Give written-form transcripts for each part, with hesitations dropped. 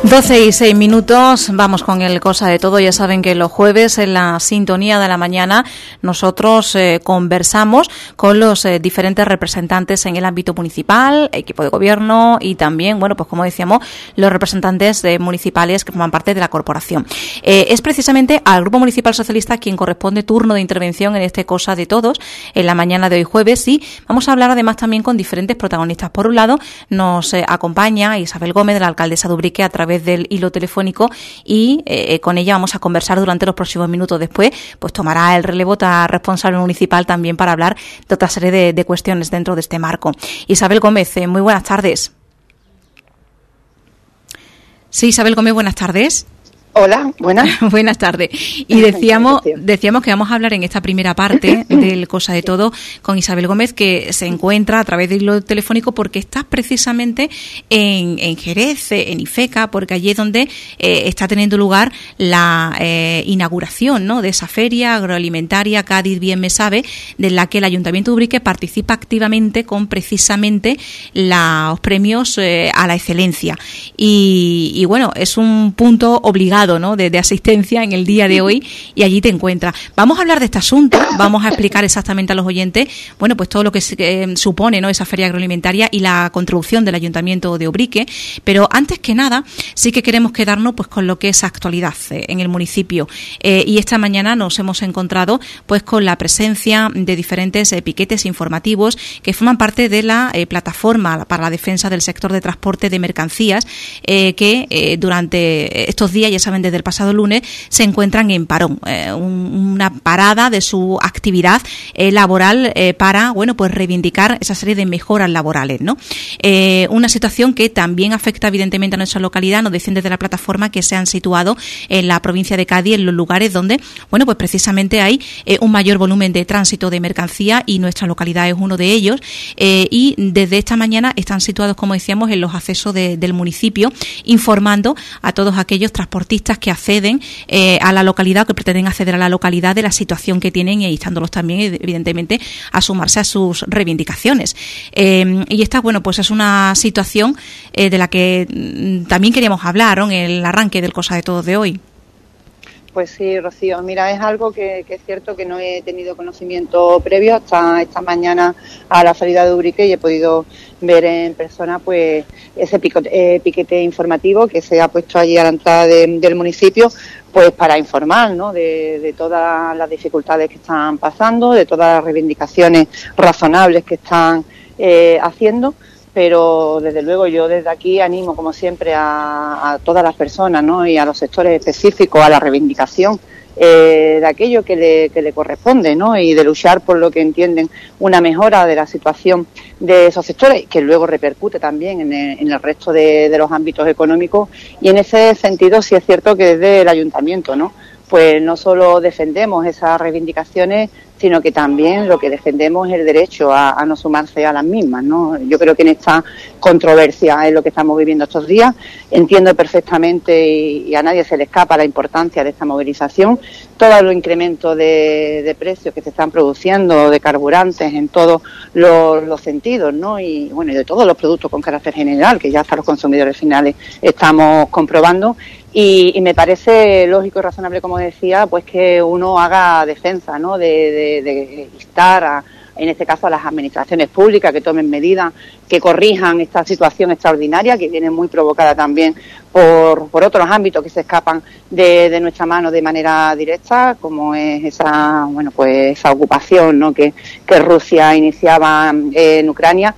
12:06, vamos con el Cosa de Todo. Ya saben que los jueves en la sintonía de la mañana nosotros conversamos con los diferentes representantes en el ámbito municipal, equipo de gobierno y también, bueno, pues como decíamos, los representantes municipales que forman parte de la corporación. Es precisamente al Grupo Municipal Socialista quien corresponde turno de intervención en este Cosa de Todos en la mañana de hoy jueves, y vamos a hablar además también con diferentes protagonistas. Por un lado, nos acompaña Isabel Gómez, la alcaldesa de Ubrique, a través del hilo telefónico, y con ella vamos a conversar durante los próximos minutos. Después pues tomará el relevo a responsable municipal también para hablar de otra serie de cuestiones dentro de este marco. Isabel Gómez, muy buenas tardes. Sí, Isabel Gómez, buenas tardes. Hola, buenas. Buenas tardes. Y decíamos que vamos a hablar en esta primera parte del Cosa de Todo con Isabel Gómez, que se encuentra a través del hilo telefónico porque está precisamente en Jerez, en Ifeca, porque allí es donde está teniendo lugar la inauguración, ¿no?, de esa feria agroalimentaria Cádiz Bien Me Sabe, de la que el Ayuntamiento de Ubrique participa activamente con precisamente los premios a la excelencia. Y bueno, es un punto obligado, ¿no?, de asistencia en el día de hoy, y allí te encuentras. Vamos a hablar de este asunto, vamos a explicar exactamente a los oyentes, bueno, pues todo lo que supone, ¿no?, esa feria agroalimentaria y la contribución del Ayuntamiento de Ubrique, pero antes que nada sí que queremos quedarnos pues con lo que es actualidad en el municipio, y esta mañana nos hemos encontrado pues con la presencia de diferentes piquetes informativos que forman parte de la plataforma para la defensa del sector de transporte de mercancías, que durante estos días, ya saben, desde el pasado lunes, se encuentran en parón, una parada de su actividad laboral para, bueno, pues reivindicar esa serie de mejoras laborales, ¿no? Una situación que también afecta evidentemente a nuestra localidad. Nos dicen desde la plataforma que se han situado en la provincia de Cádiz, en los lugares donde, bueno, pues precisamente hay un mayor volumen de tránsito de mercancía, y nuestra localidad es uno de ellos, y desde esta mañana están situados, como decíamos, en los accesos del municipio, informando a todos aquellos transportistas que acceden a la localidad, que pretenden acceder a la localidad, de la situación que tienen, y instándolos también, evidentemente, a sumarse a sus reivindicaciones. Y esta, bueno, pues es una situación de la que también queríamos hablar, ¿no?, en el arranque del Cosa de Todos de hoy. Pues sí, Rocío, mira, es algo que es cierto que no he tenido conocimiento previo hasta esta mañana a la salida de Ubrique, y he podido ver en persona pues ese piquete informativo que se ha puesto allí a la entrada del municipio, pues para informar, ¿no?, de todas las dificultades que están pasando, de todas las reivindicaciones razonables que están haciendo. Pero desde luego yo desde aquí animo, como siempre, a todas las personas, ¿no?, y a los sectores específicos a la reivindicación de aquello que le corresponde, ¿no?, y de luchar por lo que entienden una mejora de la situación de esos sectores, que luego repercute también en el resto de los ámbitos económicos. Y en ese sentido sí es cierto que desde el Ayuntamiento, ¿no?, pues no solo defendemos esas reivindicaciones, sino que también lo que defendemos es el derecho a no sumarse a las mismas, ¿no? Yo creo que en esta controversia es lo que estamos viviendo estos días. Entiendo perfectamente, y a nadie se le escapa la importancia de esta movilización, todos los incrementos de precios que se están produciendo, de carburantes en todos los sentidos, ¿no? Y bueno, y de todos los productos con carácter general, que ya hasta los consumidores finales estamos comprobando. Y me parece lógico y razonable, como decía, pues que uno haga defensa, ¿no?, de instar en este caso a las administraciones públicas que tomen medidas que corrijan esta situación extraordinaria, que viene muy provocada también por otros ámbitos que se escapan de nuestra mano de manera directa, como es esa ocupación, ¿no?, que Rusia iniciaba en Ucrania.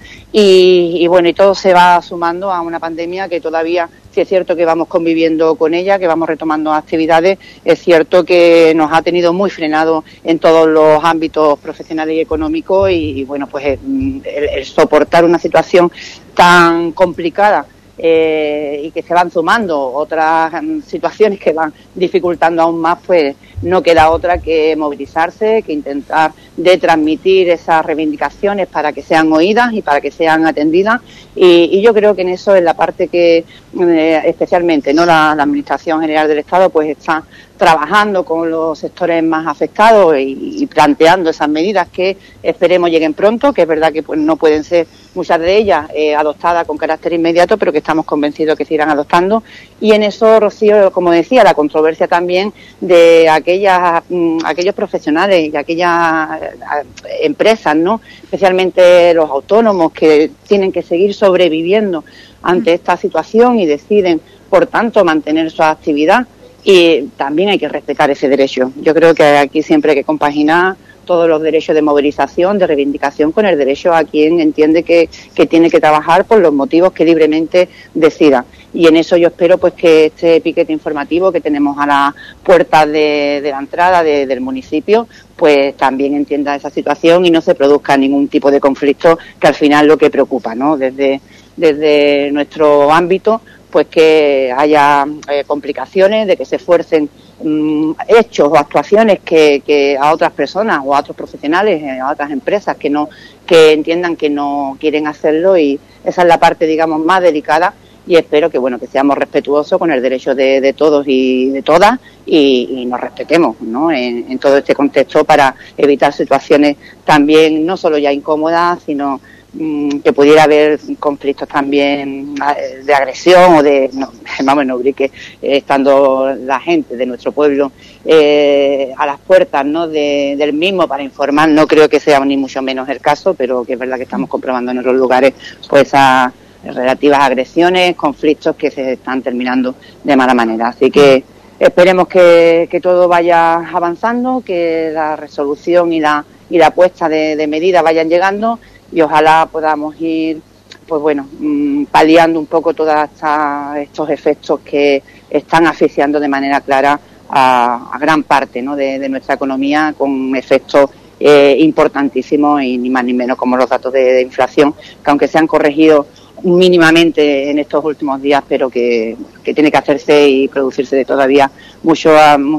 Y bueno, y todo se va sumando a una pandemia que todavía, sí es cierto que vamos conviviendo con ella, que vamos retomando actividades, es cierto que nos ha tenido muy frenado en todos los ámbitos profesionales y económicos, y bueno, pues el soportar una situación tan complicada, y que se van sumando otras situaciones que van dificultando aún más, pues no queda otra que movilizarse, que intentar de transmitir esas reivindicaciones para que sean oídas y para que sean atendidas, y yo creo que en eso es la parte que especialmente, ¿no?, la Administración General del Estado pues está trabajando con los sectores más afectados y planteando esas medidas que esperemos lleguen pronto, que es verdad que pues no pueden ser muchas de ellas adoptadas con carácter inmediato, pero que estamos convencidos que se irán adoptando. Y en eso, Rocío, como decía, la controversia también de aquellos profesionales y aquellas empresas, ¿no? Especialmente los autónomos que tienen que seguir sobreviviendo ante esta situación y deciden, por tanto, mantener su actividad. Y también hay que respetar ese derecho. Yo creo que aquí siempre hay que compaginar todos los derechos de movilización, de reivindicación, con el derecho a quien entiende que tiene que trabajar por los motivos que libremente decida. Y en eso yo espero pues que este piquete informativo que tenemos a las puertas de la entrada del municipio pues también entienda esa situación y no se produzca ningún tipo de conflicto, que al final lo que preocupa, ¿no? Desde nuestro ámbito, pues que haya complicaciones, de que se esfuercen hechos o actuaciones que a otras personas o a otros profesionales, a otras empresas que entiendan que no quieren hacerlo, y esa es la parte, digamos, más delicada. Y espero que que seamos respetuosos con el derecho de todos y de todas y nos respetemos, ¿no? En todo este contexto, para evitar situaciones también no solo ya incómodas, sino que pudiera haber conflictos también de agresión o en Ubrique, estando la gente de nuestro pueblo a las puertas, ¿no? del mismo para informar. No creo que sea ni mucho menos el caso, pero que es verdad que estamos comprobando en otros lugares pues a relativas agresiones, conflictos que se están terminando de mala manera. Así que esperemos que todo vaya avanzando, que la resolución y la puesta de medidas vayan llegando, y ojalá podamos ir paliando un poco todos estos efectos que están asfixiando de manera clara a gran parte, ¿no? de nuestra economía, con efectos importantísimos, y ni más ni menos como los datos de inflación, que aunque se han corregido mínimamente en estos últimos días, pero que tiene que hacerse y producirse todavía muchos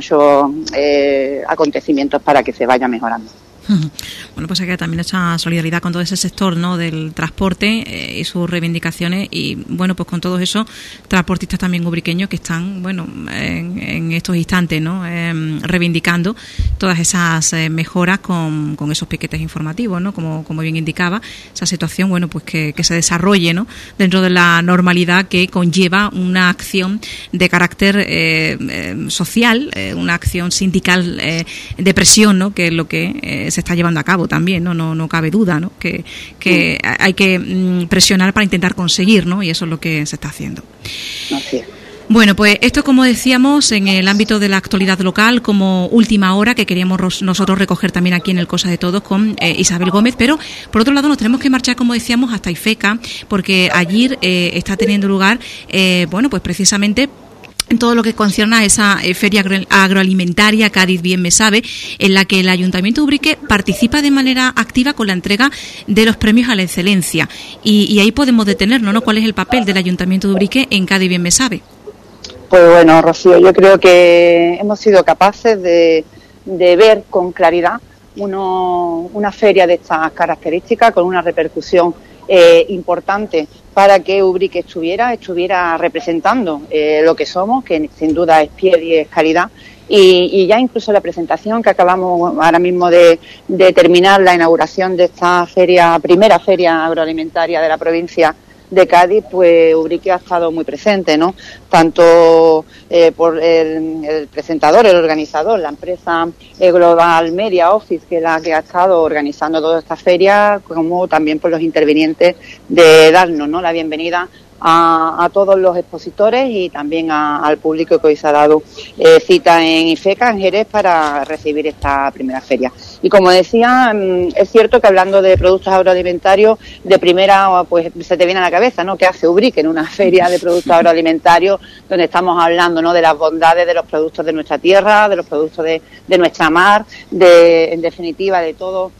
acontecimientos para que se vaya mejorando. Bueno, pues aquí también nuestra solidaridad con todo ese sector, ¿no? del transporte y sus reivindicaciones, y bueno, pues con todos esos transportistas también ubriqueños que están, en estos instantes, ¿no? Reivindicando todas esas mejoras con esos piquetes informativos, ¿no? Como bien indicaba, esa situación, pues que se desarrolle, ¿no? Dentro de la normalidad que conlleva una acción de carácter social, una acción sindical de presión, ¿no? Que es lo que se está llevando a cabo también, no cabe duda, ¿no? Que hay que presionar para intentar conseguir, ¿no? Y eso es lo que se está haciendo. Así es. Bueno, pues esto, como decíamos, en el ámbito de la actualidad local, como última hora que queríamos nosotros recoger también aquí en el Cosa de Todos con Isabel Gómez, pero por otro lado nos tenemos que marchar, como decíamos, hasta Ifeca, porque allí está teniendo lugar, pues precisamente en todo lo que concierne a esa feria agroalimentaria Cádiz Bien Me Sabe, en la que el Ayuntamiento de Ubrique participa de manera activa con la entrega de los premios a la excelencia. Y ahí podemos detenernos, ¿no? ¿Cuál es el papel del Ayuntamiento de Ubrique en Cádiz Bien Me Sabe? Pues bueno, Rocío, yo creo que hemos sido capaces de ver con claridad una feria de estas características, con una repercusión importante para que Ubrique estuviera representando lo que somos, que sin duda es piel y es calidad. Y ya incluso la presentación que acabamos ahora mismo de terminar, la inauguración de esta primera feria agroalimentaria de la provincia de Cádiz, pues Ubrique ha estado muy presente, ¿no? Tanto por el presentador, el organizador, la empresa Global Media Office, que es la que ha estado organizando toda esta feria, como también por los intervinientes, de darnos, ¿no? la bienvenida a todos los expositores y también al público que hoy se ha dado cita en Ifeca, en Jerez, para recibir esta primera feria. Y como decía, es cierto que hablando de productos agroalimentarios, de primera pues se te viene a la cabeza, ¿no? ¿Qué hace Ubrique en una feria de productos agroalimentarios donde estamos hablando, ¿no? de las bondades de los productos de nuestra tierra, de los productos de nuestra mar, en definitiva de todo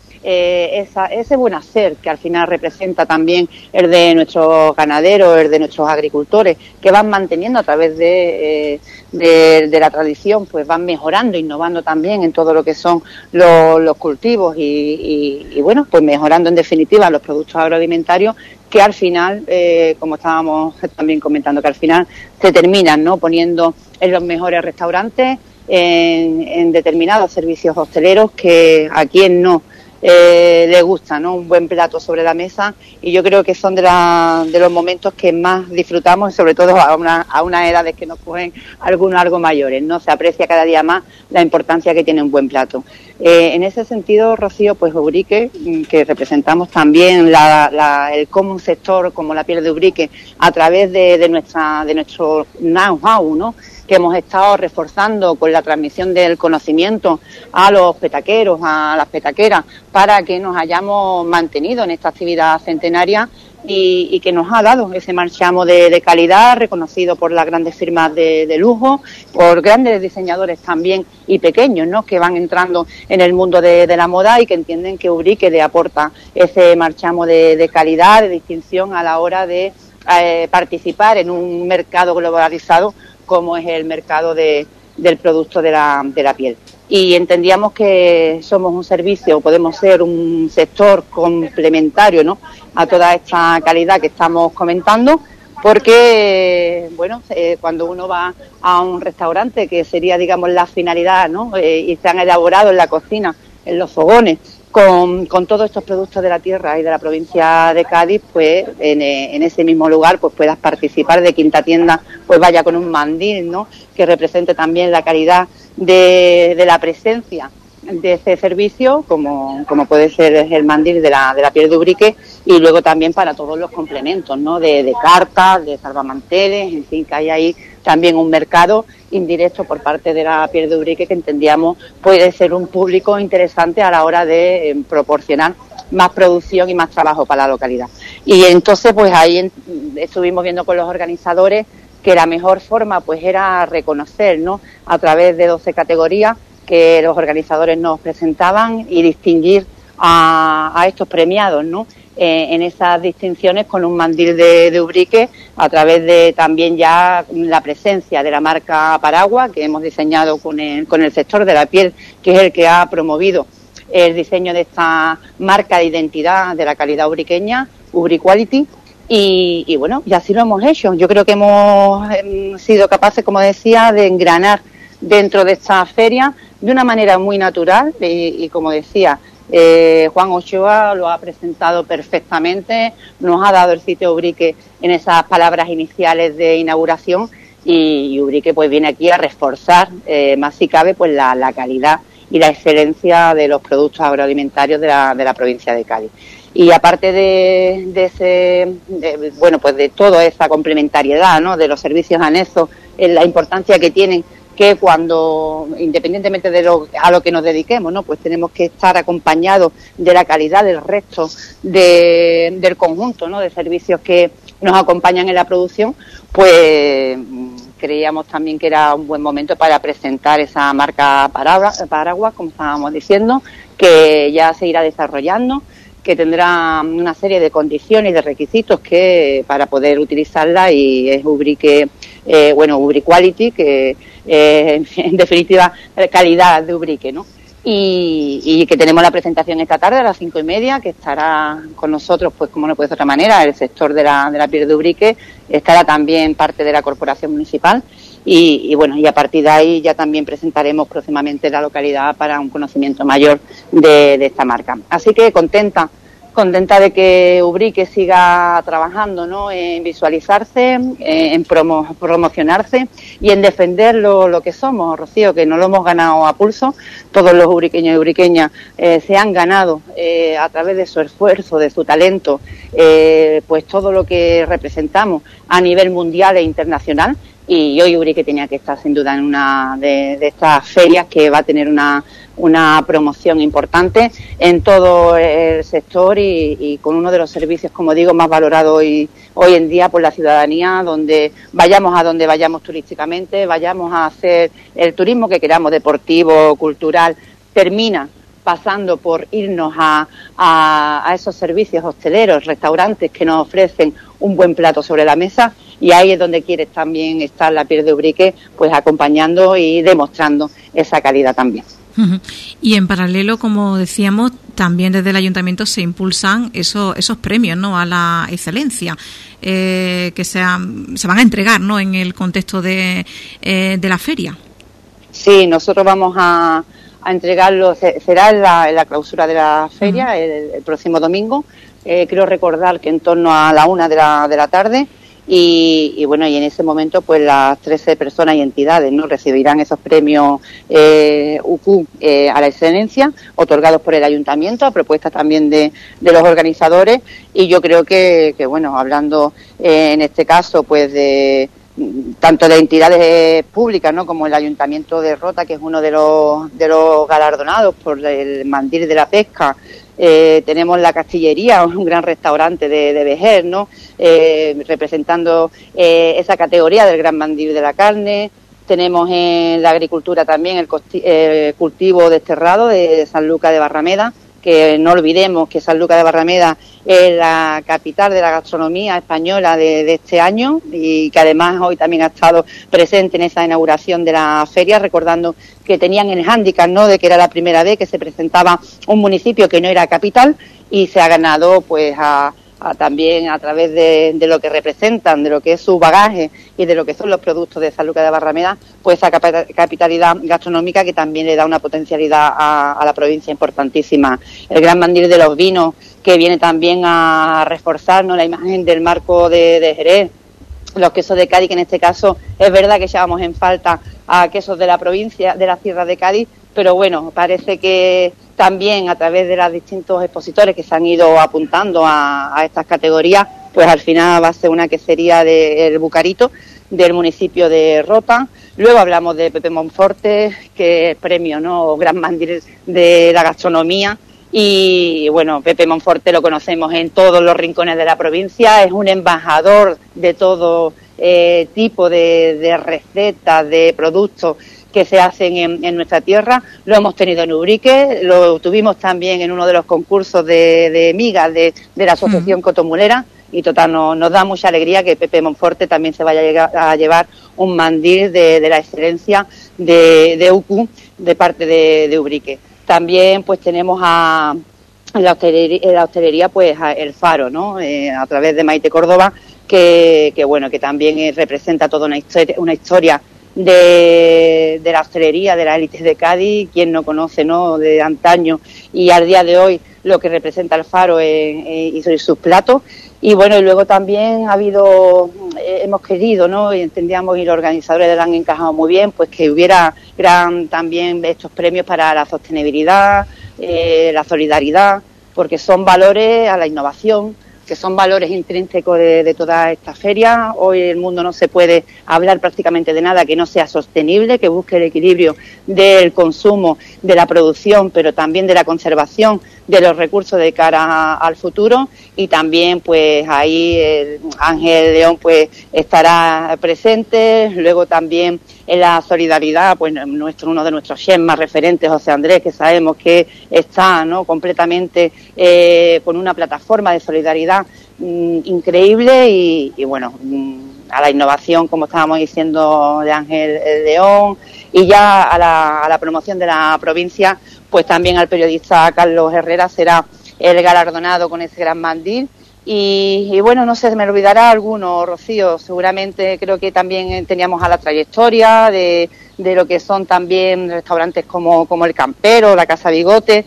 ese buen hacer que al final representa también el de nuestros ganaderos, el de nuestros agricultores, que van manteniendo a través de la tradición, pues van mejorando, innovando también en todo lo que son los cultivos y bueno, pues mejorando en definitiva los productos agroalimentarios, que al final, como estábamos también comentando, que al final se terminan, ¿no? poniendo en los mejores restaurantes, en determinados servicios hosteleros, que a quien no le gusta, ¿no? Un buen plato sobre la mesa, y yo creo que son de los momentos que más disfrutamos, y sobre todo a unas edades que nos cogen algunos algo mayores, ¿no? Se aprecia cada día más la importancia que tiene un buen plato. En ese sentido, Rocío, pues Ubrique, que representamos también el común sector como la piel de Ubrique a través de nuestro know-how, ¿no? Que hemos estado reforzando con la transmisión del conocimiento a los petaqueros, a las petaqueras, para que nos hayamos mantenido en esta actividad centenaria y que nos ha dado ese marchamo de calidad, reconocido por las grandes firmas de lujo, por grandes diseñadores también y pequeños, ¿no? Que van entrando en el mundo de la moda y que entienden que Ubrique le aporta ese marchamo de calidad, de distinción a la hora de participar en un mercado globalizado como es el mercado del producto de la piel. Y entendíamos que somos un servicio, podemos ser un sector complementario, ¿no?, a toda esta calidad que estamos comentando, porque, bueno, cuando uno va a un restaurante, que sería, digamos, la finalidad, ¿no?, y se han elaborado en la cocina, en los fogones, con todos estos productos de la tierra y de la provincia de Cádiz, pues en ese mismo lugar pues puedas participar, de quinta tienda pues vaya con un mandil, ¿no?, que represente también la calidad de la presencia de ese servicio, como puede ser el mandil de la piel de Ubrique, y luego también para todos los complementos, ¿no?, de cartas, de salvamanteles, en fin, que hay ahí también un mercado indirecto por parte de la piel de Ubrique que entendíamos puede ser un público interesante a la hora de proporcionar más producción y más trabajo para la localidad. Y entonces pues ahí estuvimos viendo con los organizadores que la mejor forma pues era reconocer, ¿no?, a través de 12 categorías que los organizadores nos presentaban, y distinguir a estos premiados, ¿no?, en esas distinciones con un mandil de Ubrique, a través de también ya la presencia de la marca Paraguas, que hemos diseñado con el sector de la piel, que es el que ha promovido el diseño de esta marca de identidad de la calidad ubriqueña, Ubriquality. Y bueno, y así lo hemos hecho. Yo creo que hemos sido capaces, como decía, de engranar dentro de esta feria de una manera muy natural, y como decía, Juan Ochoa lo ha presentado perfectamente, nos ha dado el sitio Ubrique en esas palabras iniciales de inauguración, y Ubrique pues viene aquí a reforzar más si cabe pues la calidad y la excelencia de los productos agroalimentarios de la provincia de Cádiz. Y aparte de toda esa complementariedad, ¿no?, de los servicios anexos, la importancia que tienen, que cuando, independientemente a lo que nos dediquemos, ¿no?, pues tenemos que estar acompañados de la calidad del resto del conjunto, ¿no?, de servicios que nos acompañan en la producción, pues creíamos también que era un buen momento para presentar esa marca Paraguas, como estábamos diciendo, que ya se irá desarrollando, que tendrá una serie de condiciones y de requisitos que para poder utilizarla, y es Ubrique, Ubriquality, que en definitiva calidad de Ubrique, ¿no? Y que tenemos la presentación esta tarde a las 5:30, que estará con nosotros, pues como no puede ser de otra manera, el sector de la piel de Ubrique, estará también parte de la corporación municipal, y a partir de ahí ya también presentaremos próximamente la localidad para un conocimiento mayor de esta marca. Así que contenta de que Ubrique siga trabajando, ¿no?, en visualizarse, en promocionarse y en defender lo que somos, Rocío, que no lo hemos ganado a pulso. Todos los ubriqueños y ubriqueñas se han ganado a través de su esfuerzo, de su talento, pues todo lo que representamos a nivel mundial e internacional. Y hoy Ubrique tenía que estar sin duda en una de estas ferias, que va a tener una promoción importante en todo el sector, y con uno de los servicios, como digo, más valorados hoy en día por la ciudadanía, donde vayamos turísticamente, vayamos a hacer el turismo que queramos, deportivo, cultural, termina pasando por irnos a esos servicios hosteleros, restaurantes que nos ofrecen un buen plato sobre la mesa, y ahí es donde quiere también estar la piel de Ubrique, pues acompañando y demostrando esa calidad también. Y en paralelo, como decíamos, también desde el ayuntamiento se impulsan esos premios, ¿no?, a la excelencia, que se van a entregar, ¿no?, en el contexto de la feria. Sí, nosotros vamos a a entregarlo, será en la clausura de la feria el próximo domingo, creo recordar que en torno a la 1 de la tarde. Y bueno, y en ese momento pues las 13 personas y entidades, ¿no?, recibirán esos premios UQ a la excelencia, otorgados por el ayuntamiento a propuesta también de los organizadores. Y yo creo que bueno, hablando en este caso pues de tanto de entidades públicas, ¿no?, como el Ayuntamiento de Rota, que es uno de los galardonados por el Mandil de la Pesca. Tenemos la Castillería, un gran restaurante de Vejer, ¿no?, representando esa categoría del Gran Mandil de la Carne. Tenemos en la agricultura también el cultivo desterrado de Sanlúcar de Barrameda, que no olvidemos que Sanlúcar de Barrameda es la capital de la gastronomía española de este año, y que además hoy también ha estado presente en esa inauguración de la feria, recordando que tenían el hándicap, ¿no?, de que era la primera vez que se presentaba un municipio que no era capital, y se ha ganado pues también a través de lo que representan, de lo que es su bagaje y de lo que son los productos de Sanlúcar de Barrameda, pues esa capitalidad gastronómica que también le da una potencialidad a la provincia importantísima. El Gran Mandil de los Vinos, que viene también a reforzarnos la imagen del marco de Jerez. Los quesos de Cádiz, que en este caso es verdad que echábamos en falta a quesos de la provincia, de la Sierra de Cádiz, pero bueno, parece que también a través de los distintos expositores que se han ido apuntando a estas categorías, pues al final va a ser una quesería del Bucarito, del municipio de Rota. Luego hablamos de Pepe Monforte, que es premio, ¿no?, Gran Mandil de la gastronomía. Y bueno, Pepe Monforte lo conocemos en todos los rincones de la provincia, es un embajador de todo tipo de recetas, de productos que se hacen en nuestra tierra. Lo hemos tenido en Ubrique, lo tuvimos también en uno de los concursos de migas de la Asociación Cotomulera, y total nos da mucha alegría que Pepe Monforte también se vaya a llevar un mandil de la excelencia de UQ de parte de Ubrique. También pues tenemos en la hostelería pues el Faro, ¿no?, a través de Maite Córdoba, que bueno, que también representa toda una historia de la hostelería, de las élites de Cádiz, quien no conoce, ¿no?, de antaño y al día de hoy lo que representa el Faro y sus platos. Y bueno, y luego también hemos querido, ¿no?, y entendíamos, y los organizadores lo han encajado muy bien, pues que hubiera también estos premios para la sostenibilidad, la solidaridad, porque son valores a la innovación, que son valores intrínsecos de toda esta feria. Hoy el mundo no se puede hablar prácticamente de nada que no sea sostenible, que busque el equilibrio del consumo, de la producción, pero también de la conservación de los recursos de cara al futuro. Y también pues ahí Ángel León pues estará presente. Luego también en la solidaridad pues uno de nuestros chefs más referentes, José Andrés, que sabemos que está, ¿no?, completamente con una plataforma de solidaridad increíble, y bueno, a la innovación, como estábamos diciendo, de Ángel León, y ya a la promoción de la provincia, pues también al periodista Carlos Herrera será el galardonado con ese Gran Mandil. Y bueno, no sé, me olvidará alguno, Rocío, seguramente. Creo que también teníamos a la trayectoria de lo que son también restaurantes como el Campero, la Casa Bigote.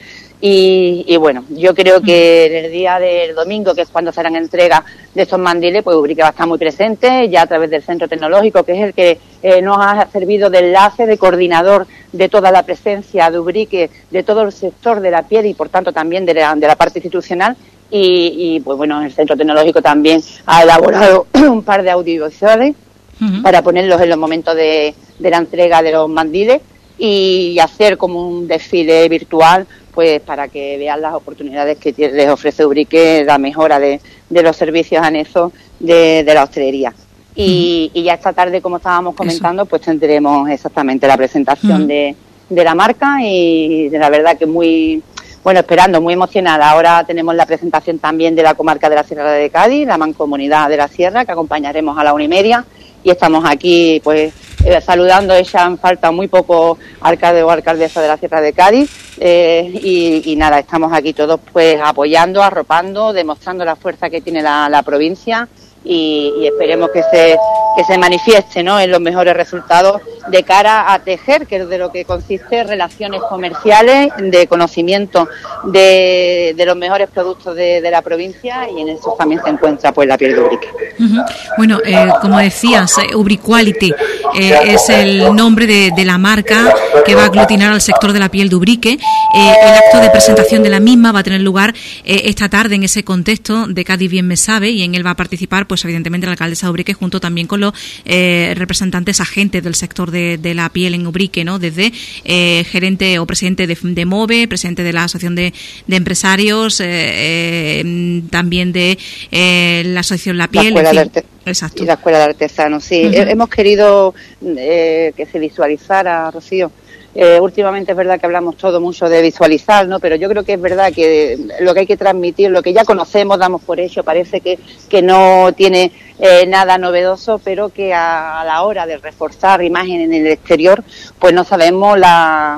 Y bueno, yo creo que en el día del domingo, que es cuando se harán entrega de estos mandiles, pues Ubrique va a estar muy presente, ya a través del Centro Tecnológico, que es el que nos ha servido de enlace, de coordinador de toda la presencia de Ubrique, de todo el sector de la piel y por tanto también de la parte institucional. Y pues bueno, el Centro Tecnológico también ha elaborado un par de audiovisuales para ponerlos en los momentos de la entrega de los mandiles y hacer como un desfile virtual, pues para que vean las oportunidades que les ofrece Ubrique, la mejora de los servicios anexos de la hostelería. Y ya esta tarde, como estábamos comentando, pues tendremos exactamente la presentación de la marca, y la verdad que muy esperando, muy emocionada. Ahora tenemos la presentación también de la comarca de la Sierra de Cádiz, la Mancomunidad de la Sierra, que acompañaremos a la 1:30, y estamos aquí pues saludando. Echan falta muy poco alcalde o alcaldesa de la Sierra de Cádiz, y nada, estamos aquí todos pues apoyando, arropando, demostrando la fuerza que tiene la provincia, y esperemos que se manifieste, ¿no?, en los mejores resultados de cara a tejer, que es de lo que consiste, relaciones comerciales, de conocimiento de los mejores productos de la provincia, y en eso también se encuentra pues la piel de Ubrique. Bueno, como decías, Ubriquality es el nombre de la marca que va a aglutinar al sector de la piel de Ubrique. El acto de presentación de la misma va a tener lugar esta tarde en ese contexto de Cádiz Bien Me Sabe, y en él va a participar pues evidentemente la alcaldesa de Ubrique, junto también con los representantes agentes del sector de la piel en Ubrique, ¿no? Desde gerente o presidente de MOVE, presidente de la Asociación de Empresarios, también de la Asociación La Piel, exacto, y la Escuela de Artesanos. Sí, hemos querido que se visualizara, Rocío. Últimamente es verdad que hablamos todo mucho de visualizar, ¿no? Pero yo creo que es verdad que lo que hay que transmitir, lo que ya conocemos, damos por hecho, parece que no tiene nada novedoso, pero que a la hora de reforzar imagen en el exterior, pues no sabemos la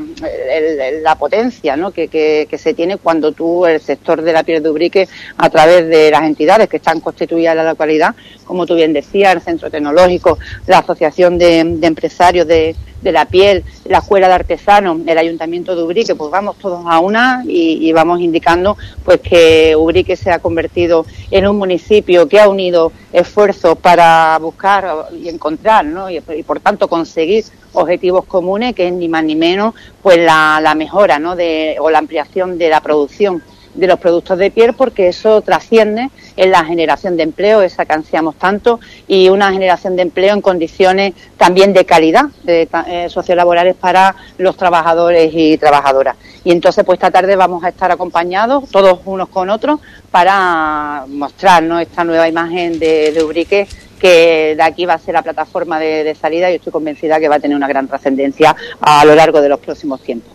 potencia, ¿no?, que se tiene cuando tú, el sector de la piel de Ubrique, a través de las entidades que están constituidas en la localidad, como tú bien decías, el Centro Tecnológico, la Asociación de Empresarios de la Piel, la Escuela de Artesanos, el Ayuntamiento de Ubrique, pues vamos todos a una y vamos indicando pues que Ubrique se ha convertido en un municipio que ha unido esfuerzos para buscar y encontrar, ¿no?, y por tanto conseguir objetivos comunes, que es ni más ni menos pues la mejora, ¿no?, o la ampliación de la producción de los productos de piel, porque eso trasciende en la generación de empleo, esa que ansiamos tanto, y una generación de empleo en condiciones también de calidad sociolaborales para los trabajadores y trabajadoras. Y entonces pues esta tarde vamos a estar acompañados todos unos con otros para mostrarnos esta nueva imagen de Ubrique, que de aquí va a ser la plataforma de salida, y estoy convencida que va a tener una gran trascendencia a lo largo de los próximos tiempos.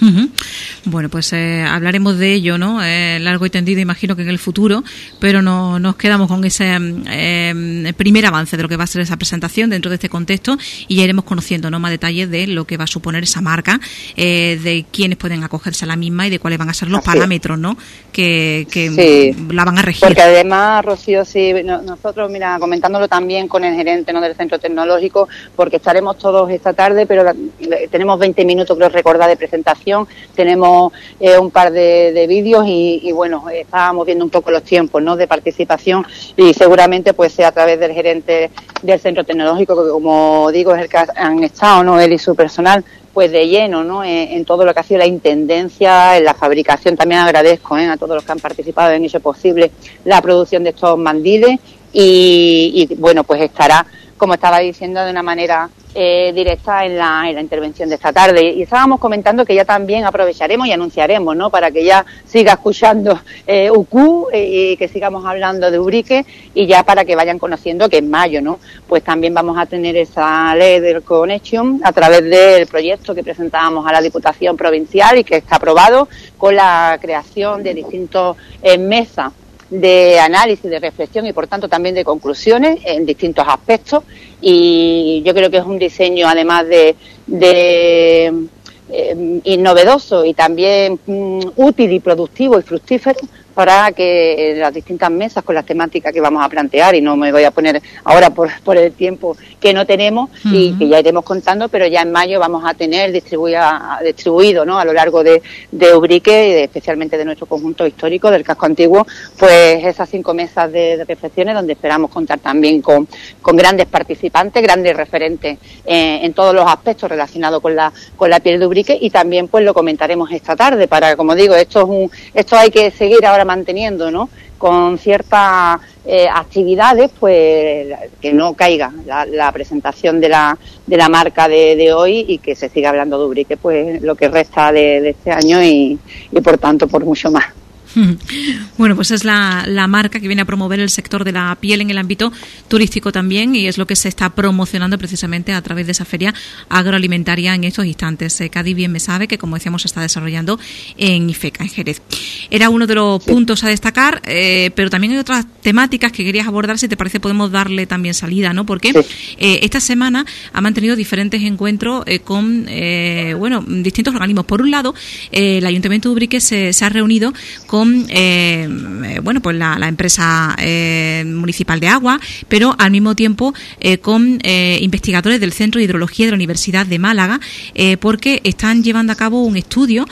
Bueno, pues hablaremos de ello, ¿no? Largo y tendido, imagino que en el futuro, pero no nos quedamos con ese primer avance de lo que va a ser esa presentación dentro de este contexto, y ya iremos conociendo, ¿no?, más detalles de lo que va a suponer esa marca, de quiénes pueden acogerse a la misma y de cuáles van a ser los parámetros, ¿no?, que la van a regir. Porque además, Rocío, sí, nosotros, mira, comentándolo también con el gerente, ¿no?, del Centro Tecnológico, porque estaremos todos esta tarde, pero tenemos 20 minutos, creo recordar, de presentación. Tenemos un par de vídeos y bueno, estábamos viendo un poco los tiempos, ¿no?, de participación, y seguramente pues sea a través del gerente del Centro Tecnológico, que como digo es el que han estado, ¿no?, él y su personal, pues de lleno, ¿no?, en todo lo que ha sido la intendencia, en la fabricación. También agradezco a todos los que han participado en hecho posible la producción de estos mandiles, y bueno, pues estará, como estaba diciendo, de una manera directa en la intervención de esta tarde. Y estábamos comentando que ya también aprovecharemos y anunciaremos, ¿no?, para que ya siga escuchando UQ y que sigamos hablando de Ubrique, y ya para que vayan conociendo que en mayo, ¿no?, pues también vamos a tener esa ley del Connection a través del proyecto que presentábamos a la Diputación Provincial y que está aprobado, con la creación de distintos mesas de análisis, de reflexión y por tanto también de conclusiones en distintos aspectos, y yo creo que es un diseño además de novedoso y también útil y productivo y fructífero para que las distintas mesas con las temáticas que vamos a plantear, y no me voy a poner ahora por el tiempo que no tenemos y que ya iremos contando, pero ya en mayo vamos a tener distribuido, ¿no?, a lo largo de Ubrique, y especialmente de nuestro conjunto histórico del casco antiguo, pues esas 5 mesas de reflexiones, donde esperamos contar también con grandes participantes, grandes referentes en todos los aspectos relacionados con la piel de Ubrique, y también pues lo comentaremos esta tarde para, como digo, esto hay que seguir ahora manteniendo, ¿no?, con ciertas actividades, pues que no caiga la presentación de la marca de hoy, y que se siga hablando de Ubrique pues lo que resta de este año y por tanto por mucho más. Bueno, pues es la marca que viene a promover el sector de la piel en el ámbito turístico también, y es lo que se está promocionando precisamente a través de esa feria agroalimentaria en estos instantes. Cádiz Bien Me Sabe, que como decíamos se está desarrollando en IFECA, en Jerez. Era uno de los puntos a destacar, pero también hay otras temáticas que querías abordar. Si te parece podemos darle también salida, ¿no? Porque esta semana ha mantenido diferentes encuentros con distintos organismos. Por un lado, el Ayuntamiento de Ubrique se ha reunido con con pues la empresa municipal de agua, pero al mismo tiempo con investigadores del Centro de Hidrología de la Universidad de Málaga, porque están llevando a cabo un estudio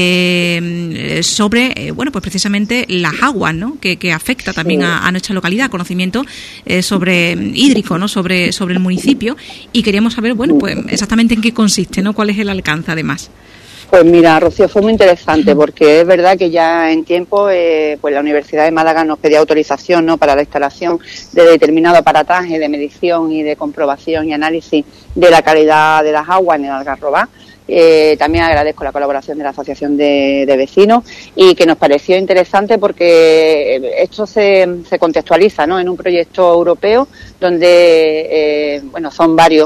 sobre pues precisamente las aguas, ¿no? que afecta también a nuestra localidad, conocimiento sobre hídrico, ¿no? sobre el municipio, y queríamos saber pues exactamente en qué consiste, ¿no? Cuál es el alcance además. Pues mira, Rocío, fue muy interesante porque es verdad que ya en tiempo pues la Universidad de Málaga nos pedía autorización, ¿no? para la instalación de determinado aparataje de medición y de comprobación y análisis de la calidad de las aguas en el Algarrobá. También agradezco la colaboración de la Asociación de Vecinos, y que nos pareció interesante porque esto se contextualiza, ¿no? en un proyecto europeo donde son varios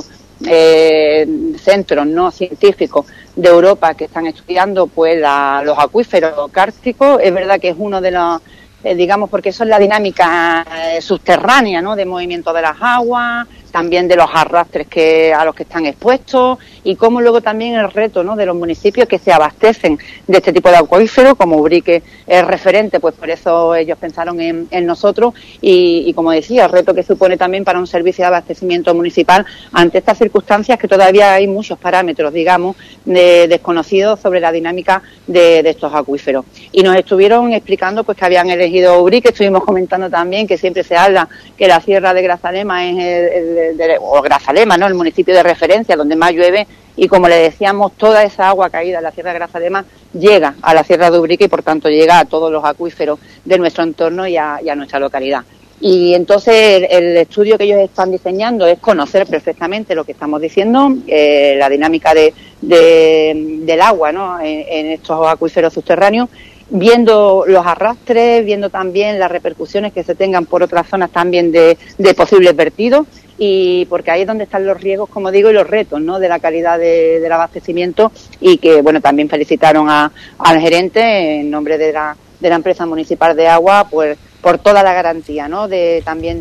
centros no científicos de Europa que están estudiando pues los acuíferos kársticos. Es verdad que es uno de los porque eso es la dinámica subterránea, ¿no? de movimiento de las aguas, también de los arrastres a los que están expuestos, y cómo luego también el reto, ¿no? de los municipios que se abastecen de este tipo de acuíferos, como Ubrique es referente, pues por eso ellos pensaron en nosotros, y como decía, el reto que supone también para un servicio de abastecimiento municipal ante estas circunstancias, que todavía hay muchos parámetros, desconocidos sobre la dinámica de estos acuíferos. Y nos estuvieron explicando pues que habían elegido Ubrique. Estuvimos comentando también que siempre se habla que la Sierra de Grazalema es Grazalema, ¿no? el municipio de referencia donde más llueve, y como le decíamos, toda esa agua caída en la Sierra de Grazalema llega a la Sierra de Ubrique y por tanto llega a todos los acuíferos de nuestro entorno y a nuestra localidad. Y entonces el estudio que ellos están diseñando es conocer perfectamente lo que estamos diciendo, la dinámica del agua, ¿no? en estos acuíferos subterráneos, viendo los arrastres, viendo también las repercusiones que se tengan por otras zonas también de posibles vertidos, y porque ahí es donde están los riesgos, como digo, y los retos, ¿no? de la calidad del abastecimiento, y que también felicitaron al gerente en nombre de la empresa municipal de agua, pues por toda la garantía, ¿no? de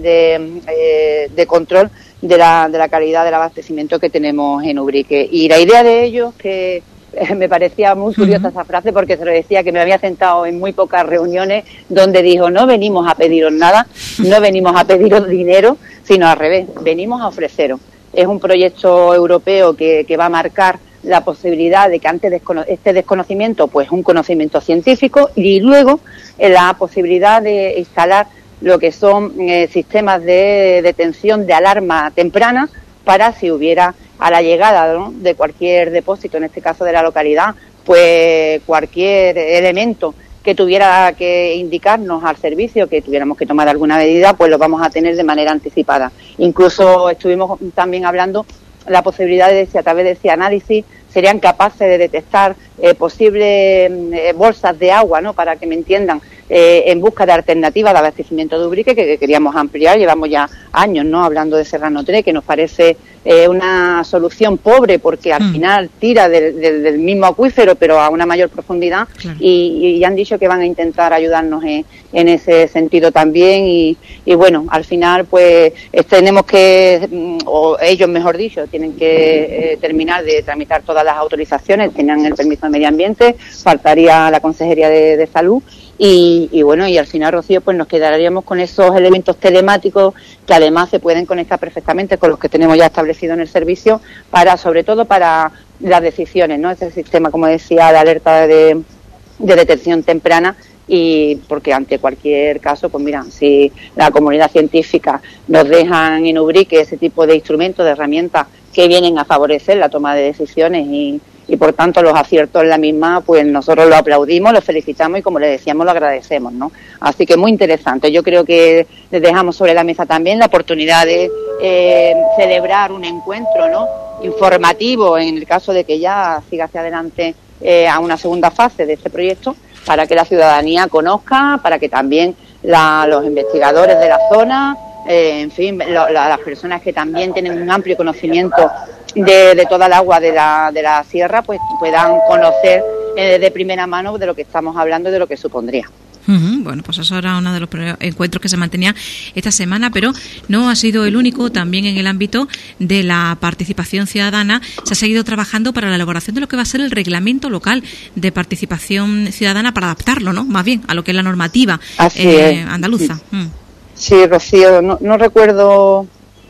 control de la calidad del abastecimiento que tenemos en Ubrique. Y la idea de ellos, que me parecía muy curiosa esa frase, porque se lo decía, que me había sentado en muy pocas reuniones donde dijo: no venimos a pediros nada, no venimos a pediros dinero, sino al revés, venimos a ofreceros. Es un proyecto europeo que va a marcar la posibilidad de que antes de este desconocimiento, pues un conocimiento científico, y luego la posibilidad de instalar lo que son sistemas de detención de alarma temprana, para si hubiera a la llegada, ¿no? de cualquier depósito, en este caso de la localidad, pues cualquier elemento que tuviera que indicarnos al servicio que tuviéramos que tomar alguna medida, pues lo vamos a tener de manera anticipada. Incluso estuvimos también hablando la posibilidad de si a través de ese análisis serían capaces de detectar posibles bolsas de agua, ¿no? Para que me entiendan, en busca de alternativas de abastecimiento de Ubrique, que queríamos ampliar. Llevamos ya años, ¿no? hablando de Serrano 3, que nos parece una solución pobre, porque al final tira del mismo acuífero, pero a una mayor profundidad. Claro. Y han dicho que van a intentar ayudarnos en ese sentido también. Y bueno, al final pues tenemos que, o ellos mejor dicho, tienen que terminar de tramitar todas las autorizaciones, tenían el permiso de medio ambiente, faltaría la Consejería de Salud. Y bueno, y al final, Rocío, pues nos quedaríamos con esos elementos telemáticos que además se pueden conectar perfectamente con los que tenemos ya establecido en el servicio, sobre todo para las decisiones, ¿no? Ese sistema, como decía, de alerta de detección temprana, y porque ante cualquier caso, pues mira, si la comunidad científica nos dejan en Ubrique ese tipo de instrumentos, de herramientas que vienen a favorecer la toma de decisiones y por tanto los aciertos en la misma, pues nosotros lo aplaudimos, lo felicitamos y, como le decíamos, lo agradecemos, ¿no? Así que muy interesante. Yo creo que les dejamos sobre la mesa también la oportunidad de celebrar un encuentro, ¿no? informativo, en el caso de que ya siga hacia adelante a una segunda fase de este proyecto, para que la ciudadanía conozca, para que también los investigadores de la zona, en fin, las personas que también tienen un amplio conocimiento de toda el agua de la sierra, pues puedan conocer de primera mano de lo que estamos hablando y de lo que supondría. Bueno, pues eso era uno de los encuentros que se mantenía esta semana, pero no ha sido el único. También en el ámbito de la participación ciudadana se ha seguido trabajando para la elaboración de lo que va a ser el reglamento local de participación ciudadana, para adaptarlo, ¿no?, más bien a lo que es la normativa andaluza. Sí, Rocío, no recuerdo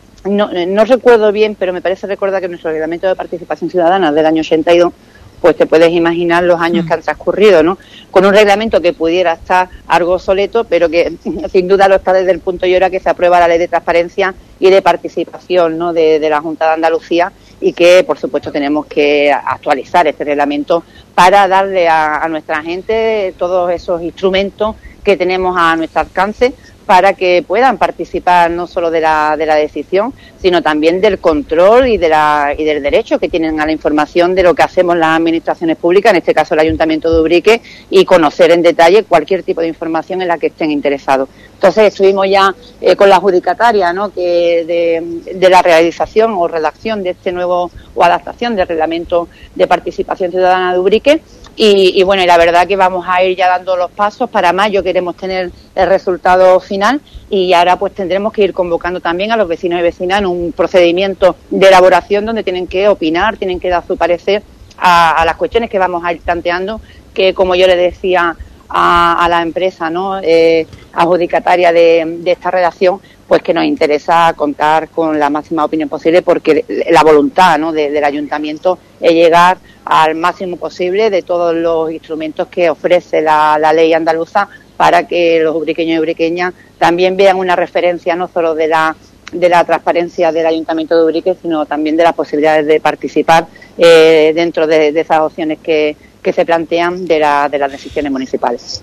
bien, pero me parece recordar que nuestro reglamento de participación ciudadana del año 82, pues te puedes imaginar los años que han transcurrido, ¿no? Con un reglamento que pudiera estar algo obsoleto, pero que sin duda lo está desde el punto y hora que se aprueba la Ley de Transparencia y de Participación, ¿no?, de la Junta de Andalucía, y que, por supuesto, tenemos que actualizar este reglamento para darle a nuestra gente todos esos instrumentos que tenemos a nuestro alcance para que puedan participar no solo de la decisión, sino también del control y del derecho que tienen a la información de lo que hacemos las administraciones públicas, en este caso el Ayuntamiento de Ubrique, y conocer en detalle cualquier tipo de información en la que estén interesados. Entonces estuvimos ya con la adjudicataria, ¿no?, que de la realización o redacción de este nuevo, o adaptación del reglamento de participación ciudadana de Ubrique. Y bueno, y la verdad que vamos a ir ya dando los pasos. Para mayo queremos tener el resultado final, y ahora pues tendremos que ir convocando también a los vecinos y vecinas en un procedimiento de elaboración donde tienen que opinar, tienen que dar su parecer a las cuestiones que vamos a ir planteando, que, como yo le decía a la empresa, ¿no?, adjudicataria de esta redacción, pues que nos interesa contar con la máxima opinión posible, porque la voluntad, ¿no?, del ayuntamiento es llegar al máximo posible de todos los instrumentos que ofrece la ley andaluza, para que los ubriqueños y ubriqueñas también vean una referencia no solo de la transparencia del Ayuntamiento de Ubrique, sino también de las posibilidades de participar dentro de esas opciones que se plantean de las decisiones municipales.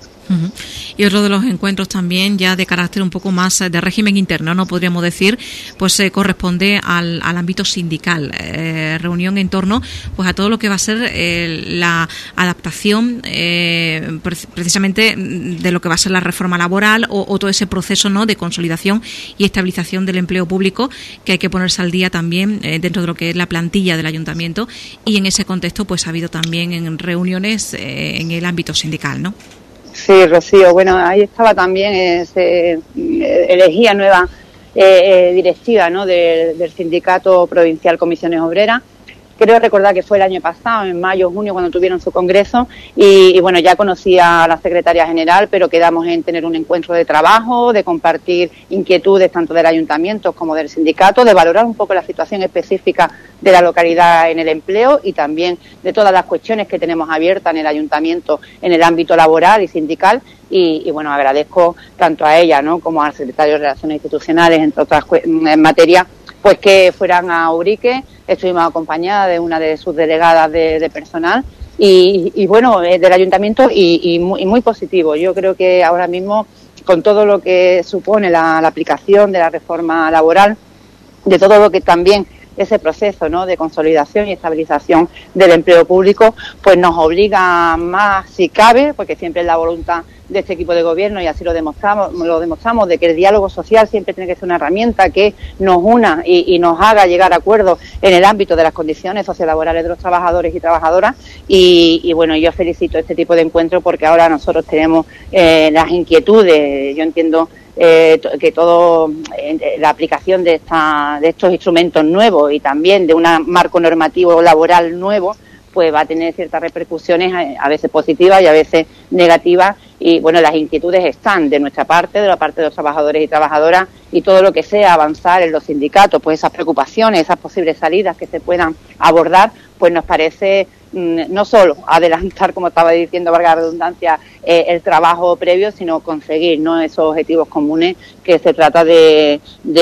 Y otro de los encuentros también, ya de carácter un poco más de régimen interno, no podríamos decir, pues corresponde al ámbito sindical. Reunión en torno pues a todo lo que va a ser la adaptación precisamente de lo que va a ser la reforma laboral o todo ese proceso, ¿no?, de consolidación y estabilización del empleo público, que hay que ponerse al día también dentro de lo que es la plantilla del ayuntamiento, y en ese contexto pues ha habido también reuniones en el ámbito sindical, ¿no? Sí, Rocío, bueno, ahí estaba también, se elegía nueva directiva, ¿no?, del Sindicato Provincial Comisiones Obreras. Creo recordar que fue el año pasado, en mayo o junio, cuando tuvieron su congreso, y bueno, ya conocía a la secretaria general, pero quedamos en tener un encuentro de trabajo, de compartir inquietudes tanto del ayuntamiento como del sindicato, de valorar un poco la situación específica de la localidad en el empleo, y también de todas las cuestiones que tenemos abiertas en el ayuntamiento en el ámbito laboral y sindical. Y bueno, agradezco tanto a ella, ¿no?, como al secretario de Relaciones Institucionales, entre otras en materia, pues que fueran a Ubrique. Estuvimos acompañadas de una de sus delegadas de personal y bueno, del ayuntamiento, y muy positivo. Yo creo que ahora mismo, con todo lo que supone la aplicación de la reforma laboral, de todo lo que también ese proceso, ¿no?, de consolidación y estabilización del empleo público, pues nos obliga más, si cabe, porque siempre es la voluntad de este equipo de gobierno, y así lo demostramos, de que el diálogo social siempre tiene que ser una herramienta que nos una y nos haga llegar a acuerdos en el ámbito de las condiciones sociolaborales de los trabajadores y trabajadoras. Y bueno, yo felicito este tipo de encuentros, porque ahora nosotros tenemos las inquietudes. Yo entiendo que todo la aplicación de estos instrumentos nuevos, y también de un marco normativo laboral nuevo, pues va a tener ciertas repercusiones, a veces positivas y a veces negativas. Y bueno, las inquietudes están de nuestra parte, de la parte de los trabajadores y trabajadoras, y todo lo que sea avanzar en los sindicatos, pues esas preocupaciones, esas posibles salidas que se puedan abordar, pues nos parece no solo adelantar, como estaba diciendo, valga la redundancia, el trabajo previo, sino conseguir, ¿no?, esos objetivos comunes, que se trata de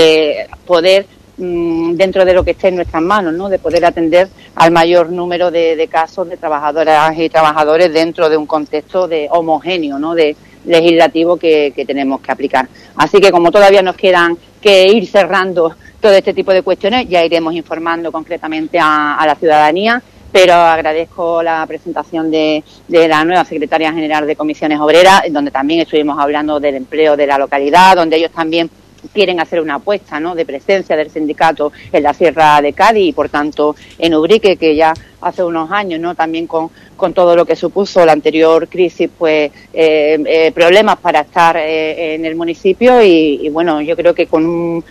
poder, dentro de lo que esté en nuestras manos, ¿no?, de poder atender al mayor número de casos de trabajadoras y trabajadores dentro de un contexto de homogéneo, ¿no?, de legislativo que tenemos que aplicar. Así que, como todavía nos quedan que ir cerrando todo este tipo de cuestiones, ya iremos informando concretamente a la ciudadanía, pero agradezco la presentación de la nueva secretaria general de Comisiones Obreras, donde también estuvimos hablando del empleo de la localidad, donde ellos también quieren hacer una apuesta, ¿no?, de presencia del sindicato en la Sierra de Cádiz y, por tanto, en Ubrique, que ya hace unos años, ¿no?, también con todo lo que supuso la anterior crisis, pues problemas para estar en el municipio y bueno, yo creo que con un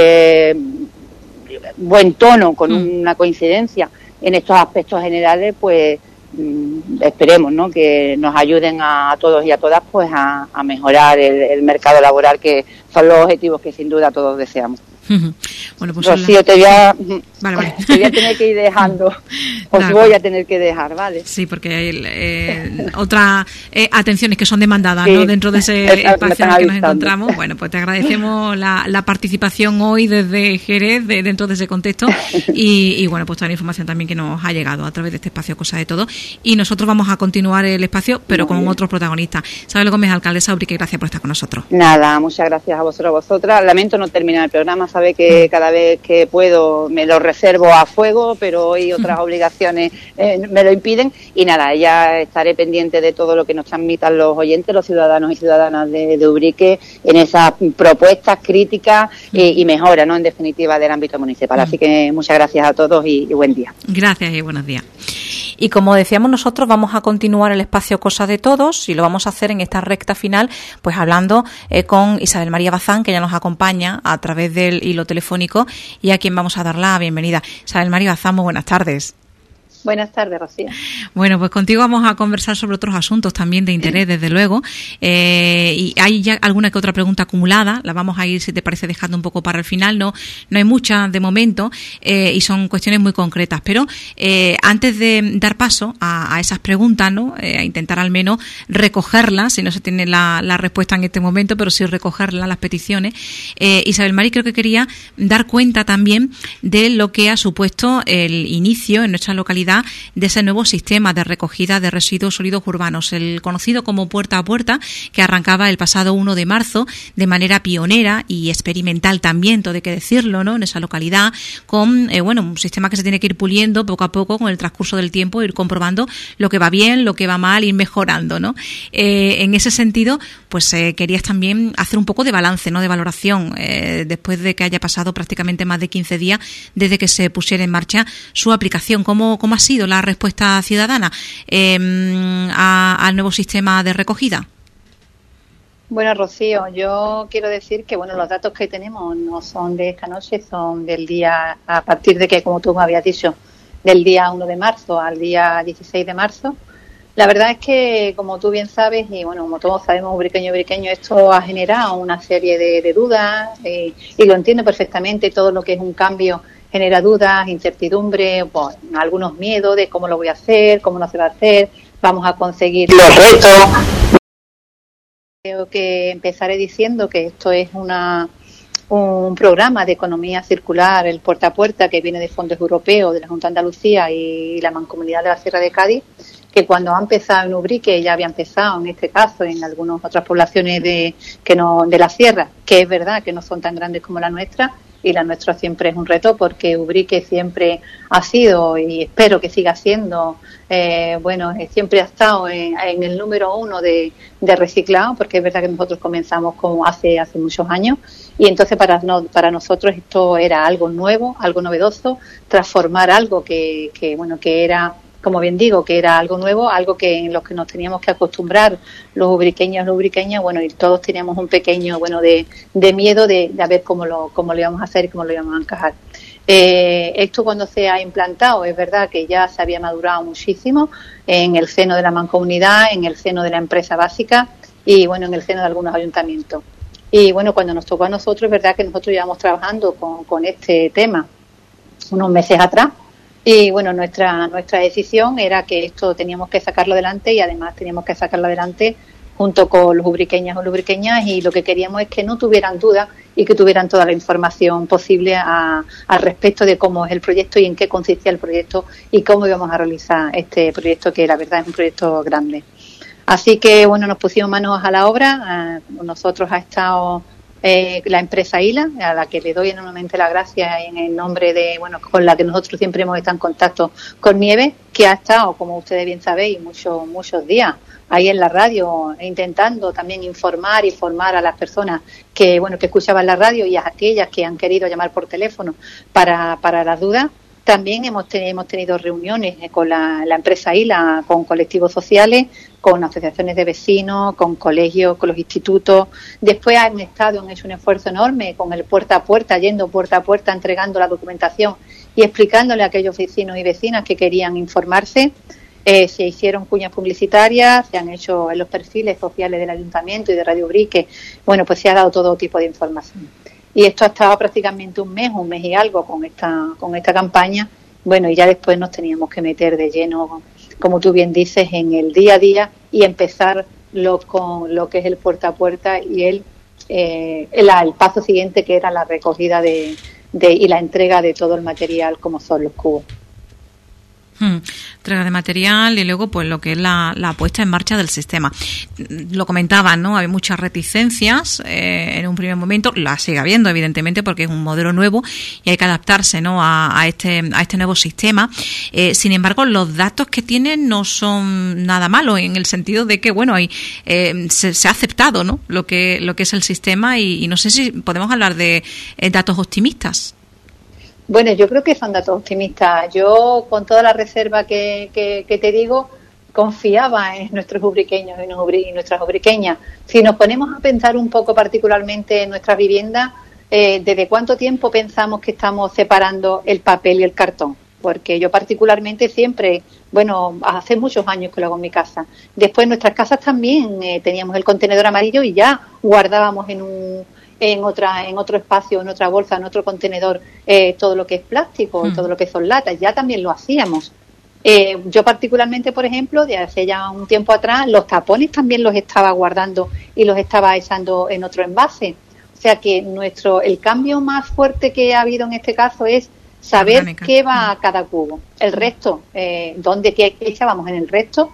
buen tono, con una coincidencia en estos aspectos generales, pues esperemos, ¿no?, que nos ayuden a todos y a todas pues a mejorar el mercado laboral, que son los objetivos que sin duda todos deseamos. Bueno, pues Rocío, te voy a tener que ir dejando, voy a tener que dejar, ¿vale? Sí, porque hay otras atenciones que son demandadas, ¿no?, dentro de ese espacio en el que nos encontramos. Bueno, pues te agradecemos la participación hoy desde Jerez, dentro de ese contexto, y bueno, pues toda la información también que nos ha llegado a través de este espacio Cosa de Todo, y nosotros vamos a continuar el espacio, pero con otros protagonistas. Isabel Gómez, alcaldesa Ubrique, gracias por estar con nosotros. Nada, muchas gracias a vosotros, a vosotras. Lamento no terminar el programa, sabe que cada vez que puedo me lo reservo a fuego, pero hoy otras obligaciones me lo impiden, y nada, ya estaré pendiente de todo lo que nos transmitan los oyentes, los ciudadanos y ciudadanas de Ubrique, en esas propuestas, críticas y mejoras, ¿no?, en definitiva, del ámbito municipal. Así que muchas gracias a todos y buen día. Gracias y buenos días. Y como decíamos nosotros, vamos a continuar el espacio Cosa de Todos, y lo vamos a hacer en esta recta final, pues hablando con Isabel María Bazán, que ya nos acompaña a través del hilo telefónico, y a quien vamos a dar la bienvenida. Isabel María Bazán, muy buenas tardes. Buenas tardes, Rocío. Bueno, pues contigo vamos a conversar sobre otros asuntos también de interés, desde luego. Y hay ya alguna que otra pregunta acumulada, la vamos a ir, si te parece, dejando un poco para el final. No hay muchas de momento, y son cuestiones muy concretas. Pero antes de dar paso a esas preguntas, ¿no?, a intentar al menos recogerlas, si no se tiene la respuesta en este momento, pero sí recogerlas, las peticiones. Isabel María creo que quería dar cuenta también de lo que ha supuesto el inicio en nuestra localidad de ese nuevo sistema de recogida de residuos sólidos urbanos, el conocido como Puerta a Puerta, que arrancaba el pasado 1 de marzo de manera pionera y experimental también, todo hay que decirlo, ¿no?, en esa localidad, con un sistema que se tiene que ir puliendo poco a poco con el transcurso del tiempo, ir comprobando lo que va bien, lo que va mal, ir mejorando, ¿no? En ese sentido, pues querías también hacer un poco de balance, ¿no?, de valoración, después de que haya pasado prácticamente más de 15 días desde que se pusiera en marcha su aplicación. ¿Cómo ha sido la respuesta ciudadana al nuevo sistema de recogida? Bueno, Rocío, yo quiero decir que los datos que tenemos no son de esta noche, son del día, a partir de que, como tú me habías dicho, del día 1 de marzo al día 16 de marzo. La verdad es que, como tú bien sabes, y como todos sabemos, ubriqueño, esto ha generado una serie de dudas, y lo entiendo perfectamente. Todo lo que es un cambio genera dudas, incertidumbre, algunos miedos de cómo lo voy a hacer, cómo no se va a hacer, vamos a conseguir los retos. Creo que empezaré diciendo que esto es un programa de economía circular, el Puerta a Puerta, que viene de fondos europeos, de la Junta de Andalucía y la Mancomunidad de la Sierra de Cádiz, que cuando ha empezado en Ubrique, ya había empezado en este caso en algunas otras poblaciones de la sierra, que es verdad que no son tan grandes como la nuestra, y la nuestra siempre es un reto, porque Ubrique siempre ha sido, y espero que siga siendo, siempre ha estado en el número 1 de reciclado, porque es verdad que nosotros comenzamos como hace muchos años, y entonces para nosotros esto era algo nuevo, algo novedoso, transformar algo que era, como bien digo, que era algo nuevo, algo que en lo que nos teníamos que acostumbrar los ubriqueños, y todos teníamos un pequeño, de miedo de ver cómo lo íbamos a hacer y cómo lo íbamos a encajar. Esto, cuando se ha implantado, es verdad que ya se había madurado muchísimo en el seno de la mancomunidad, en el seno de la empresa básica y en el seno de algunos ayuntamientos. Y cuando nos tocó a nosotros, es verdad que nosotros llevamos trabajando con este tema unos meses atrás. Y nuestra decisión era que esto teníamos que sacarlo adelante, y además teníamos que sacarlo adelante junto con los ubriqueños o lubriqueñas, y lo que queríamos es que no tuvieran dudas y que tuvieran toda la información posible al respecto de cómo es el proyecto y en qué consistía el proyecto y cómo íbamos a realizar este proyecto, que la verdad es un proyecto grande. Así que nos pusimos manos a la obra. Nosotros ha estado la empresa ILA, a la que le doy enormemente las gracias en el nombre de, con la que nosotros siempre hemos estado en contacto con Nieves, que ha estado, como ustedes bien sabéis, muchos días ahí en la radio, intentando también informar y formar a las personas que escuchaban la radio y a aquellas que han querido llamar por teléfono para las dudas. También hemos tenido reuniones con la empresa ILA, con colectivos sociales, con asociaciones de vecinos, con colegios, con los institutos. Después han hecho un esfuerzo enorme con el puerta a puerta, yendo puerta a puerta, entregando la documentación y explicándole a aquellos vecinos y vecinas que querían informarse. Se hicieron cuñas publicitarias, se han hecho en los perfiles sociales del Ayuntamiento y de Radio Ubrique. Pues se ha dado todo tipo de información. Y esto ha estado prácticamente un mes y algo con esta campaña. Y ya después nos teníamos que meter de lleno, como tú bien dices, en el día a día y empezar con lo que es el puerta a puerta y el paso siguiente, que era la recogida y la entrega de todo el material, como son los cubos. Entrega de material y luego pues lo que es la puesta en marcha del sistema. Lo comentaban, ¿no? Hay muchas reticencias en un primer momento, la sigue habiendo evidentemente porque es un modelo nuevo y hay que adaptarse, ¿no? a este nuevo sistema. Sin embargo, los datos que tienen no son nada malos en el sentido de que se ha aceptado, ¿no? lo que es el sistema y no sé si podemos hablar de datos optimistas. Yo creo que son datos optimistas. Yo, con toda la reserva que te digo, confiaba en nuestros ubriqueños y nuestras ubriqueñas. Si nos ponemos a pensar un poco particularmente en nuestras viviendas, ¿desde cuánto tiempo pensamos que estamos separando el papel y el cartón? Porque yo particularmente siempre, hace muchos años que lo hago en mi casa. Después en nuestras casas también teníamos el contenedor amarillo y ya guardábamos en otro espacio, en otra bolsa, en otro contenedor, todo lo que es plástico y todo lo que son latas. Ya también lo hacíamos. Yo particularmente, por ejemplo, de hace ya un tiempo atrás, los tapones también los estaba guardando y los estaba echando en otro envase. O sea que el cambio más fuerte que ha habido en este caso es saber qué va a cada cubo. El resto, qué echábamos en el resto.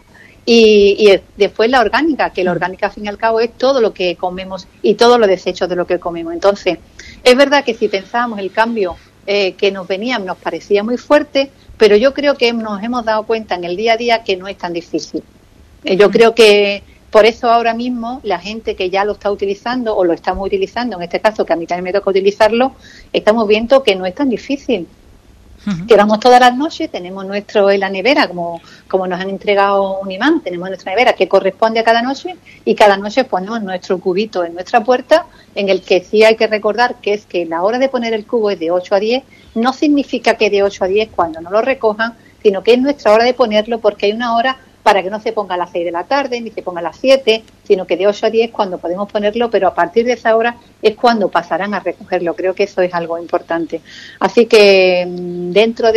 Y después la orgánica, que la orgánica al fin y al cabo es todo lo que comemos y todos los desechos de lo que comemos. Entonces, es verdad que si pensábamos el cambio que nos parecía muy fuerte, pero yo creo que nos hemos dado cuenta en el día a día que no es tan difícil. Yo creo que por eso ahora mismo la gente que ya lo está utilizando o lo estamos utilizando, en este caso que a mí también me toca utilizarlo, estamos viendo que no es tan difícil. Que vamos todas las noches, tenemos en la nevera, como nos han entregado un imán, tenemos nuestra nevera que corresponde a cada noche y cada noche ponemos nuestro cubito en nuestra puerta, en el que sí hay que recordar que es que la hora de poner el cubo es de 8 a 10, no significa que de 8 a 10 cuando no lo recojan, sino que es nuestra hora de ponerlo porque hay una hora para que no se ponga a las 6 de la tarde ni se ponga a las 7, sino que de 8 a 10 cuando podemos ponerlo, pero a partir de esa hora es cuando pasarán a recogerlo. Creo que eso es algo importante. Así que dentro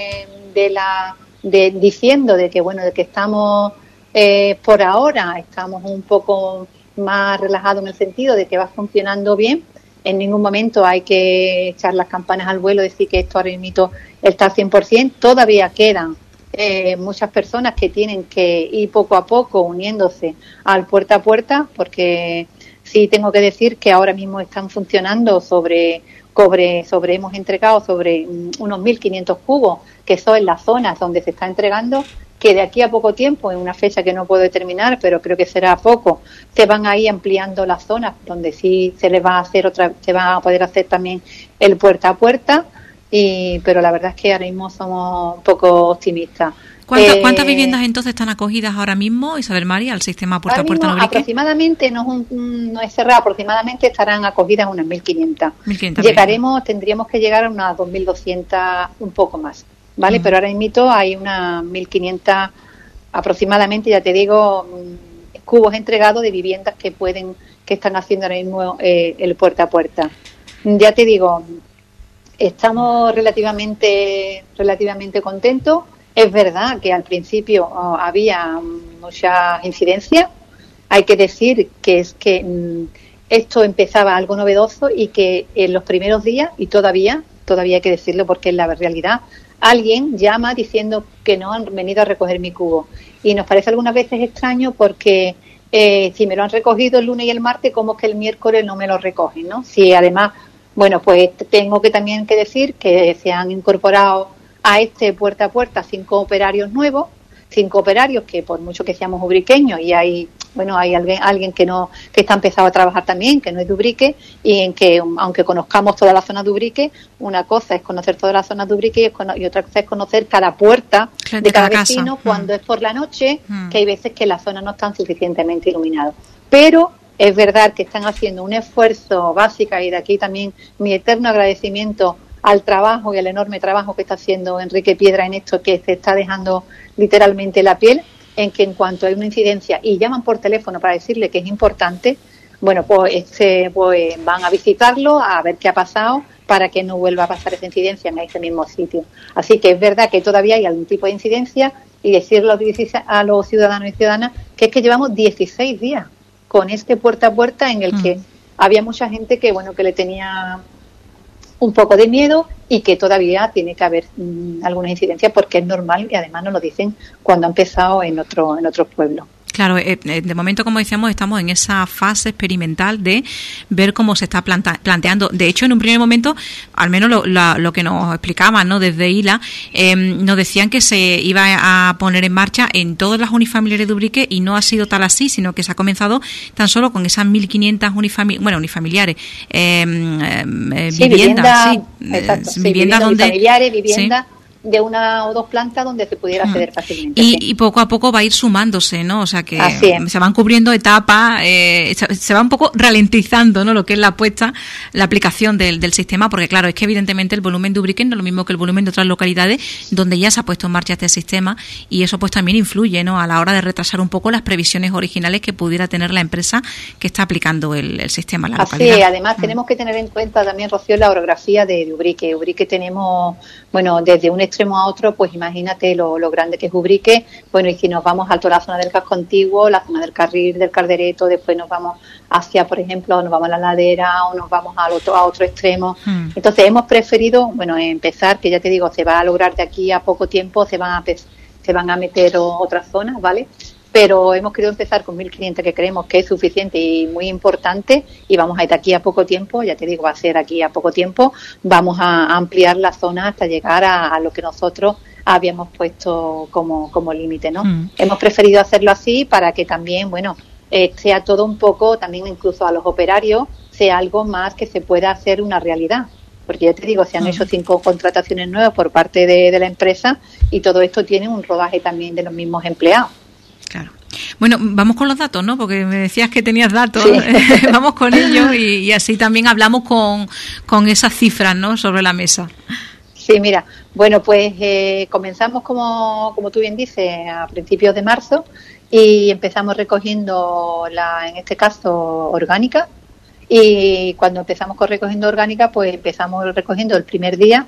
diciendo de que estamos por ahora estamos un poco más relajados en el sentido de que va funcionando bien. En ningún momento hay que echar las campanas al vuelo, decir que esto ahora mismo está al 100%. Todavía quedan muchas personas que tienen que ir poco a poco uniéndose al puerta a puerta, porque sí tengo que decir que ahora mismo están funcionando hemos entregado sobre unos 1.500 cubos, que son en las zonas donde se está entregando, que de aquí a poco tiempo, en una fecha que no puedo determinar, pero creo que será poco, se van a ir ampliando las zonas donde sí se les va a hacer se va a poder hacer también el puerta a puerta. Pero la verdad es que ahora mismo somos un poco optimistas. ¿Cuántas viviendas entonces están acogidas ahora mismo, Isabel María, al sistema puerta a puerta en Ubrique? Aproximadamente, no es cerrado, aproximadamente estarán acogidas unas 1.500. Tendríamos que llegar a unas 2.200, un poco más, ¿vale? Pero ahora mismo hay unas 1.500 aproximadamente, ya te digo, cubos entregados de viviendas que están haciendo ahora mismo el puerta a puerta. Ya te digo, estamos relativamente contentos. Es verdad que al principio había muchas incidencias. Hay que decir que esto empezaba algo novedoso y que en los primeros días, y todavía hay que decirlo porque es la realidad, alguien llama diciendo que no han venido a recoger mi cubo. Y nos parece algunas veces extraño porque si me lo han recogido el lunes y el martes, ¿cómo es que el miércoles no me lo recogen, ¿no? Si además, bueno, pues tengo que también que decir que se han incorporado a este puerta a puerta 5 operarios nuevos, 5 operarios que por mucho que seamos ubriqueños, y hay alguien que está empezado a trabajar también, que no es de Ubrique, y en que aunque conozcamos toda la zona de Ubrique, una cosa es conocer toda la zona de Ubrique y otra cosa es conocer cada puerta de cada vecino cuando es por la noche, que hay veces que las zonas no están suficientemente iluminadas. Pero es verdad que están haciendo un esfuerzo básico, y de aquí también mi eterno agradecimiento al trabajo y al enorme trabajo que está haciendo Enrique Piedra en esto, que se está dejando literalmente la piel, en que en cuanto hay una incidencia y llaman por teléfono para decirle que es importante, bueno, pues van a visitarlo, a ver qué ha pasado, para que no vuelva a pasar esa incidencia en ese mismo sitio. Así que es verdad que todavía hay algún tipo de incidencia, y decirle a los ciudadanos y ciudadanas que es que llevamos 16 días con este puerta a puerta en el que había mucha gente que, bueno, que le tenía un poco de miedo, y que todavía tiene que haber alguna incidencia, porque es normal, y además nos lo dicen cuando ha empezado en otros pueblos. Claro, de momento, como decíamos, estamos en esa fase experimental de ver cómo se está planteando. De hecho, en un primer momento, al menos lo que nos explicaban, ¿no?, desde ILA, nos decían que se iba a poner en marcha en todas las unifamiliares de Ubrique, y no ha sido tal así, sino que se ha comenzado tan solo con esas 1.500 unifamiliares, viviendas, viviendas donde unifamiliares, viviendas, sí, de 1 o 2 plantas donde se pudiera acceder fácilmente. Y poco a poco va a ir sumándose, ¿no? O sea que se van cubriendo etapas, se va un poco ralentizando, ¿no?, lo que es la aplicación del sistema, porque claro, es que evidentemente el volumen de Ubrique no es lo mismo que el volumen de otras localidades donde ya se ha puesto en marcha este sistema, y eso pues también influye, ¿no?, a la hora de retrasar un poco las previsiones originales que pudiera tener la empresa que está aplicando el sistema en la localidad. Así, además tenemos que tener en cuenta también, Rocío, la orografía de Ubrique. Ubrique tenemos, bueno, desde un extremo a otro, pues imagínate lo grande que es Ubrique. Bueno, y si nos vamos a toda la zona del casco antiguo, la zona del Carril, del Caldereto, después nos vamos hacia, por ejemplo, nos vamos a la ladera, o nos vamos a otro extremo. Entonces hemos preferido, bueno, empezar, que ya te digo, se va a lograr de aquí a poco tiempo, se van a meter otras zonas, ¿vale? Pero hemos querido empezar con 1.500, que creemos que es suficiente y muy importante, y vamos a ir de aquí a poco tiempo, ya te digo, va a ser aquí a poco tiempo, vamos a ampliar la zona hasta llegar a lo que nosotros habíamos puesto como límite, ¿no? Hemos preferido hacerlo así para que también, bueno, sea todo un poco, también incluso a los operarios, sea algo más que se pueda hacer una realidad. Porque ya te digo, se han hecho 5 contrataciones nuevas por parte de la empresa, y todo esto tiene un rodaje también de los mismos empleados. Claro. Bueno, vamos con los datos, ¿no? Porque me decías que tenías datos. Sí. Vamos con ellos y así también hablamos con esas cifras, ¿no?, sobre la mesa. Sí, mira, bueno, pues comenzamos, como tú bien dices, a principios de marzo, y empezamos recogiendo en este caso, orgánica. Y cuando empezamos recogiendo orgánica, pues empezamos recogiendo el primer día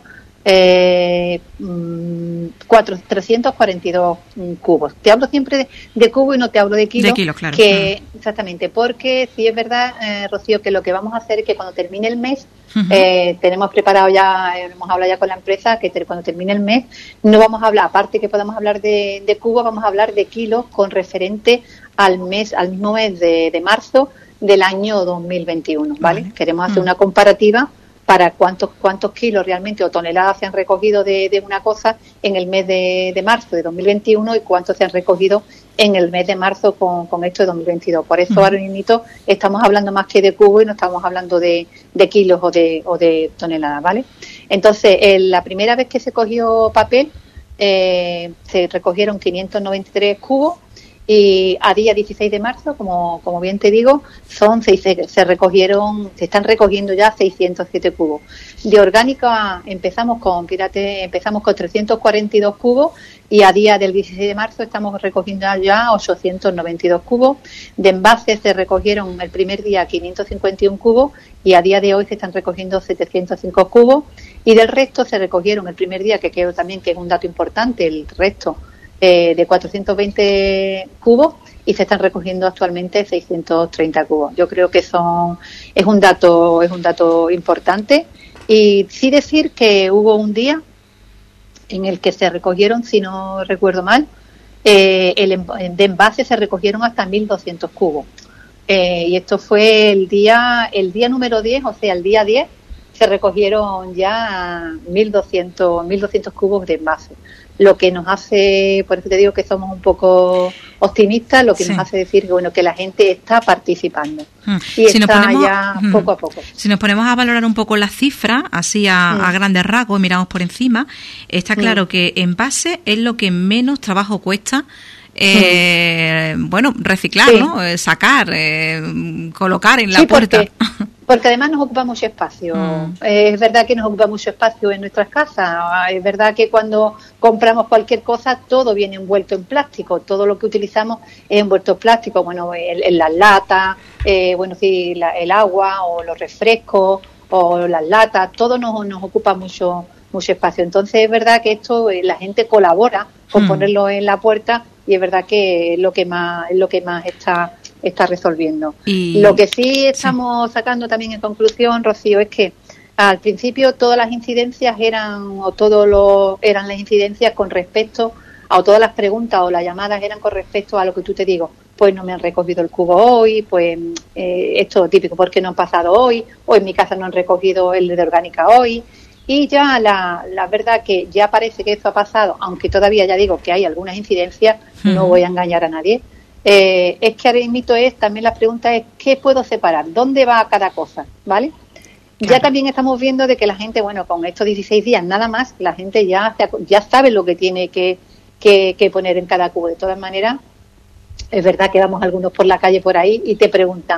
342 cubos. Te hablo siempre de cubo y no te hablo de kilos. De kilos, claro. Exactamente, porque sí es verdad, Rocío, que lo que vamos a hacer es que cuando termine el mes, tenemos preparado ya, hemos hablado ya con la empresa, que cuando termine el mes no vamos a hablar, aparte que podamos hablar de cubos, vamos a hablar de kilos con referente al mismo mes de marzo del año 2021, ¿vale? Queremos hacer una comparativa para cuántos kilos realmente o toneladas se han recogido de una cosa en el mes de marzo de 2021 y cuántos se han recogido en el mes de marzo con esto de 2022. Por eso ahora mismo estamos hablando más que de cubos y no estamos hablando de kilos o de toneladas, ¿vale? Entonces, la primera vez que se cogió papel, se recogieron 593 cubos. Y a día 16 de marzo, como bien te digo, se están recogiendo ya 607 cubos. De orgánica empezamos con 342 cubos y a día del 16 de marzo estamos recogiendo ya 892 cubos. De envases se recogieron el primer día 551 cubos y a día de hoy se están recogiendo 705 cubos. Y del resto se recogieron el primer día, que creo también que es un dato importante, el resto de 420 cubos y se están recogiendo actualmente 630 cubos. Yo creo que es un dato importante. Y sí decir que hubo un día en el que se recogieron, si no recuerdo mal, de envase se recogieron hasta 1.200 cubos. Y esto fue el día número 10, o sea, el día 10 se recogieron ya 1.200 cubos de envase. Lo que nos hace, por eso te digo que somos un poco optimistas, lo que nos hace decir que bueno, que la gente está participando y si está ya poco a poco. Si nos ponemos a valorar un poco las cifras, así a grandes rasgos, miramos por encima, está claro que envase es lo que menos trabajo cuesta. Bueno, reciclar, ¿no? Sacar, colocar en la puerta. Porque además nos ocupa mucho espacio. Es verdad que nos ocupa mucho espacio en nuestras casas. Es verdad que cuando compramos cualquier cosa, todo viene envuelto en plástico. Todo lo que utilizamos es envuelto en plástico. Bueno, en las latas, el agua o los refrescos o las latas, todo nos ocupa mucho espacio. Entonces es verdad que esto la gente colabora con ponerlo en la puerta y es verdad que es lo que más está resolviendo. Y lo que sí estamos sacando también en conclusión, Rocío, es que al principio todas las incidencias eran las incidencias con respecto a todas las preguntas o las llamadas eran con respecto a lo que tú te digo, pues no me han recogido el cubo hoy, pues esto típico, ¿por qué no han pasado hoy? O en mi casa no han recogido el de orgánica hoy. Y ya la verdad que ya parece que esto ha pasado, aunque todavía ya digo que hay algunas incidencias, no voy a engañar a nadie. Es que ahora mismo también la pregunta es ¿qué puedo separar? ¿Dónde va cada cosa? ¿Vale? Claro. Ya también estamos viendo de que la gente, bueno, con estos 16 días nada más, la gente ya sabe lo que tiene que poner en cada cubo. De todas maneras, es verdad que vamos algunos por la calle por ahí y te preguntan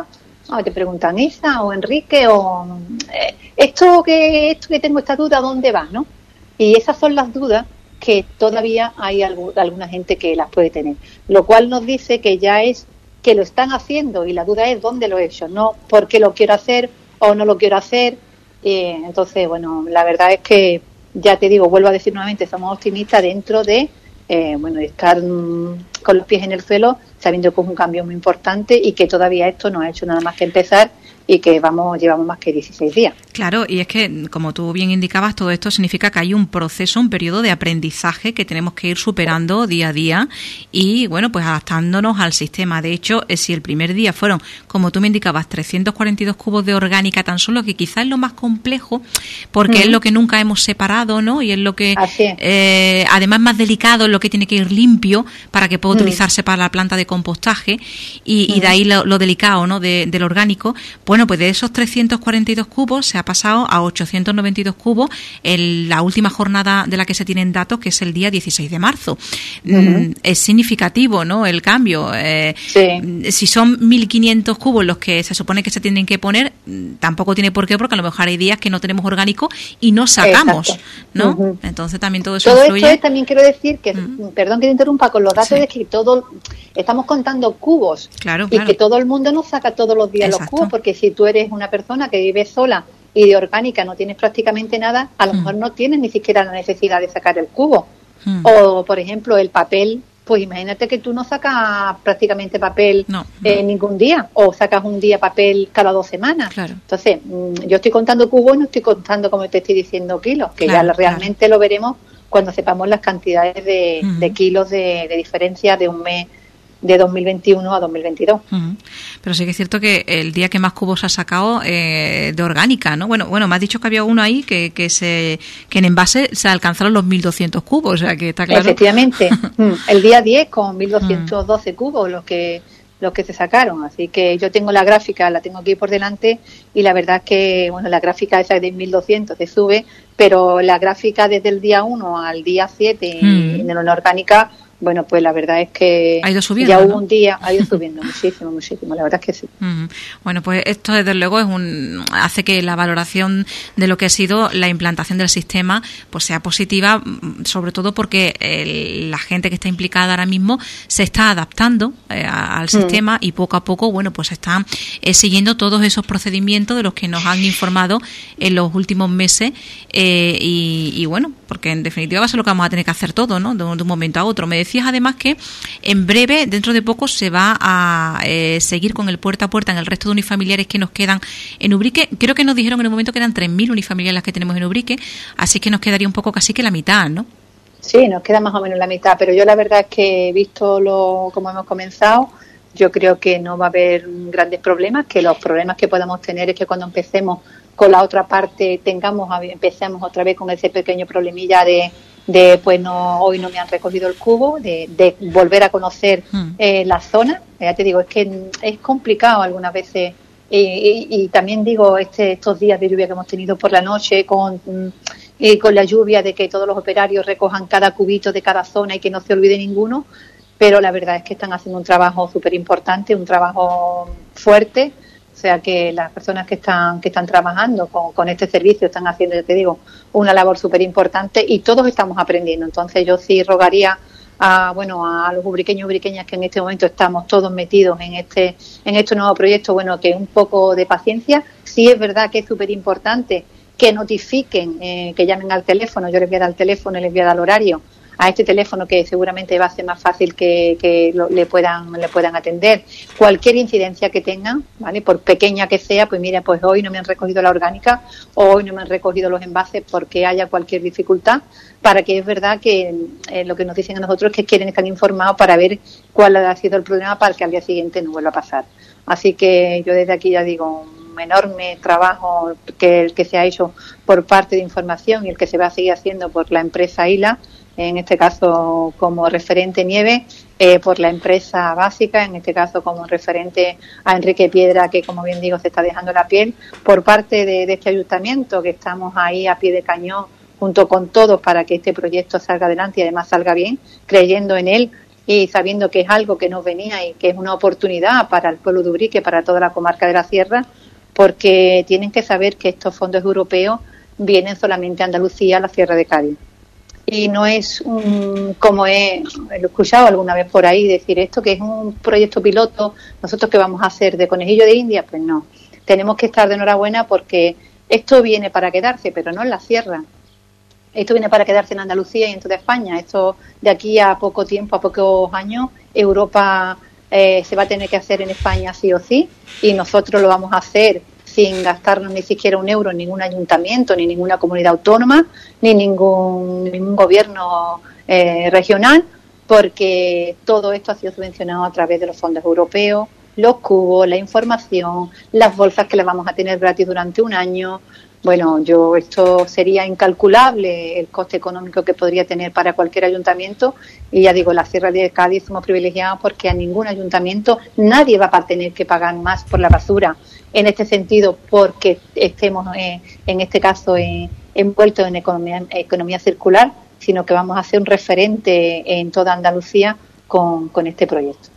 Isa o Enrique o esto que tengo esta duda, ¿dónde va? ¿No? Y esas son las dudas que todavía hay alguna gente que las puede tener, lo cual nos dice que ya es que lo están haciendo y la duda es dónde lo he hecho, no por qué lo quiero hacer o no lo quiero hacer. Entonces, bueno, la verdad es que ya te digo, vuelvo a decir nuevamente, somos optimistas dentro de estar con los pies en el suelo, sabiendo que es un cambio muy importante y que todavía esto no ha hecho nada más que empezar y que llevamos más que 16 días. Claro, y es que, como tú bien indicabas, todo esto significa que hay un proceso, un periodo de aprendizaje que tenemos que ir superando día a día y, bueno, pues adaptándonos al sistema. De hecho, si el primer día fueron, como tú me indicabas, 342 cubos de orgánica tan solo, que quizás es lo más complejo, porque es lo que nunca hemos separado, ¿no? Y es lo que, además, más delicado, es lo que tiene que ir limpio para que pueda utilizarse para la planta de compostaje y de ahí lo delicado, ¿no? Del orgánico. Bueno, pues de esos 342 cubos se ha pasado a 892 cubos en la última jornada de la que se tienen datos, que es el día 16 de marzo. Es significativo, ¿no?, el cambio. Si son 1.500 cubos los que se supone que se tienen que poner, tampoco tiene por qué, porque a lo mejor hay días que no tenemos orgánico y no sacamos, ¿no? Entonces también todo eso influye. Esto es, también quiero decir que, perdón que te interrumpa, con los datos de que estamos contando cubos y que todo el mundo no saca todos los días los cubos, porque si tú eres una persona que vive sola y de orgánica no tienes prácticamente nada, a lo mejor no tienes ni siquiera la necesidad de sacar el cubo. O, por ejemplo, el papel, pues imagínate que tú no sacas prácticamente papel ningún día, o sacas un día papel cada 2 semanas. Entonces, yo estoy contando cubos, no estoy contando, como te estoy diciendo, kilos, que ya realmente lo veremos cuando sepamos las cantidades de kilos de diferencia de un mes de 2021 a 2022. Pero sí que es cierto que el día que más cubos ha sacado de orgánica, ¿no? Bueno, me has dicho que había uno ahí que en envase se alcanzaron los 1.200 cubos, o sea que está claro. Efectivamente, el día 10 con 1.212 cubos los que se sacaron, así que yo tengo la gráfica, la tengo aquí por delante y la verdad es que, bueno, la gráfica esa de 1.200 se sube, pero la gráfica desde el día 1 al día 7 en la orgánica, bueno, pues la verdad es que ha ido subiendo, ya hubo un día, ha ido subiendo muchísimo, la verdad es que sí. Bueno, pues esto desde luego hace que la valoración de lo que ha sido la implantación del sistema pues sea positiva, sobre todo porque la gente que está implicada ahora mismo se está adaptando al sistema y poco a poco, bueno, pues están siguiendo todos esos procedimientos de los que nos han informado en los últimos meses y bueno, porque en definitiva va a ser lo que vamos a tener que hacer todo, ¿no? De un momento a otro. Me decías además que en breve, dentro de poco, se va a seguir con el puerta a puerta en el resto de unifamiliares que nos quedan en Ubrique. Creo que nos dijeron en un momento que eran 3.000 unifamiliares las que tenemos en Ubrique, así que nos quedaría un poco casi que la mitad, ¿no? Sí, nos queda más o menos la mitad, pero yo la verdad es que visto como hemos comenzado, yo creo que no va a haber grandes problemas, que los problemas que podamos tener es que cuando empecemos con la otra parte empecemos otra vez con ese pequeño problemilla de pues no, hoy no me han recogido el cubo, de volver a conocer la zona. Ya te digo, es que es complicado algunas veces y también digo estos días de lluvia que hemos tenido por la noche con la lluvia, de que todos los operarios recojan cada cubito de cada zona y que no se olvide ninguno, pero la verdad es que están haciendo un trabajo súper importante, un trabajo fuerte. O sea que las personas que están trabajando con este servicio están haciendo, ya te digo, una labor súper importante y todos estamos aprendiendo. Entonces yo sí rogaría a los ubriqueños y ubriqueñas que en este momento estamos todos metidos en este nuevo proyecto, bueno, que un poco de paciencia. Sí es verdad que es súper importante que notifiquen, que llamen al teléfono. Yo les voy a dar el teléfono y les voy a dar el horario a este teléfono, que seguramente va a ser más fácil que le puedan atender. Cualquier incidencia que tengan, ¿vale? Por pequeña que sea, pues mira, pues hoy no me han recogido la orgánica, o hoy no me han recogido los envases porque haya cualquier dificultad, para que es verdad que lo que nos dicen a nosotros es que quieren estar informados para ver cuál ha sido el problema para que al día siguiente no vuelva a pasar. Así que yo desde aquí ya digo, un enorme trabajo que se ha hecho por parte de información y el que se va a seguir haciendo por la empresa ILA, en este caso como referente Nieve, por la empresa básica, en este caso como referente a Enrique Piedra, que como bien digo se está dejando la piel, por parte de este ayuntamiento, que estamos ahí a pie de cañón junto con todos para que este proyecto salga adelante y además salga bien, creyendo en él y sabiendo que es algo que nos venía y que es una oportunidad para el pueblo de Ubrique, para toda la comarca de la Sierra, porque tienen que saber que estos fondos europeos vienen solamente a Andalucía, a la Sierra de Cádiz. Y no es como he escuchado alguna vez por ahí decir esto, que es un proyecto piloto, nosotros que vamos a hacer de conejillo de India, pues no. Tenemos que estar de enhorabuena porque esto viene para quedarse, pero no en la sierra. Esto viene para quedarse en Andalucía y en toda España. Esto de aquí a poco tiempo, a pocos años, Europa se va a tener que hacer en España sí o sí, y nosotros lo vamos a hacer sin gastarnos ni siquiera un euro en ningún ayuntamiento, ni ninguna comunidad autónoma, ni ningún gobierno regional, porque todo esto ha sido subvencionado a través de los fondos europeos, los cubos, la información, las bolsas que las vamos a tener gratis durante un año. Bueno, esto sería incalculable el coste económico que podría tener para cualquier ayuntamiento, y ya digo, la Sierra de Cádiz somos privilegiados porque a ningún ayuntamiento nadie va a tener que pagar más por la basura, en este sentido porque estemos en este caso envueltos en economía circular, sino que vamos a ser un referente en toda Andalucía con este proyecto.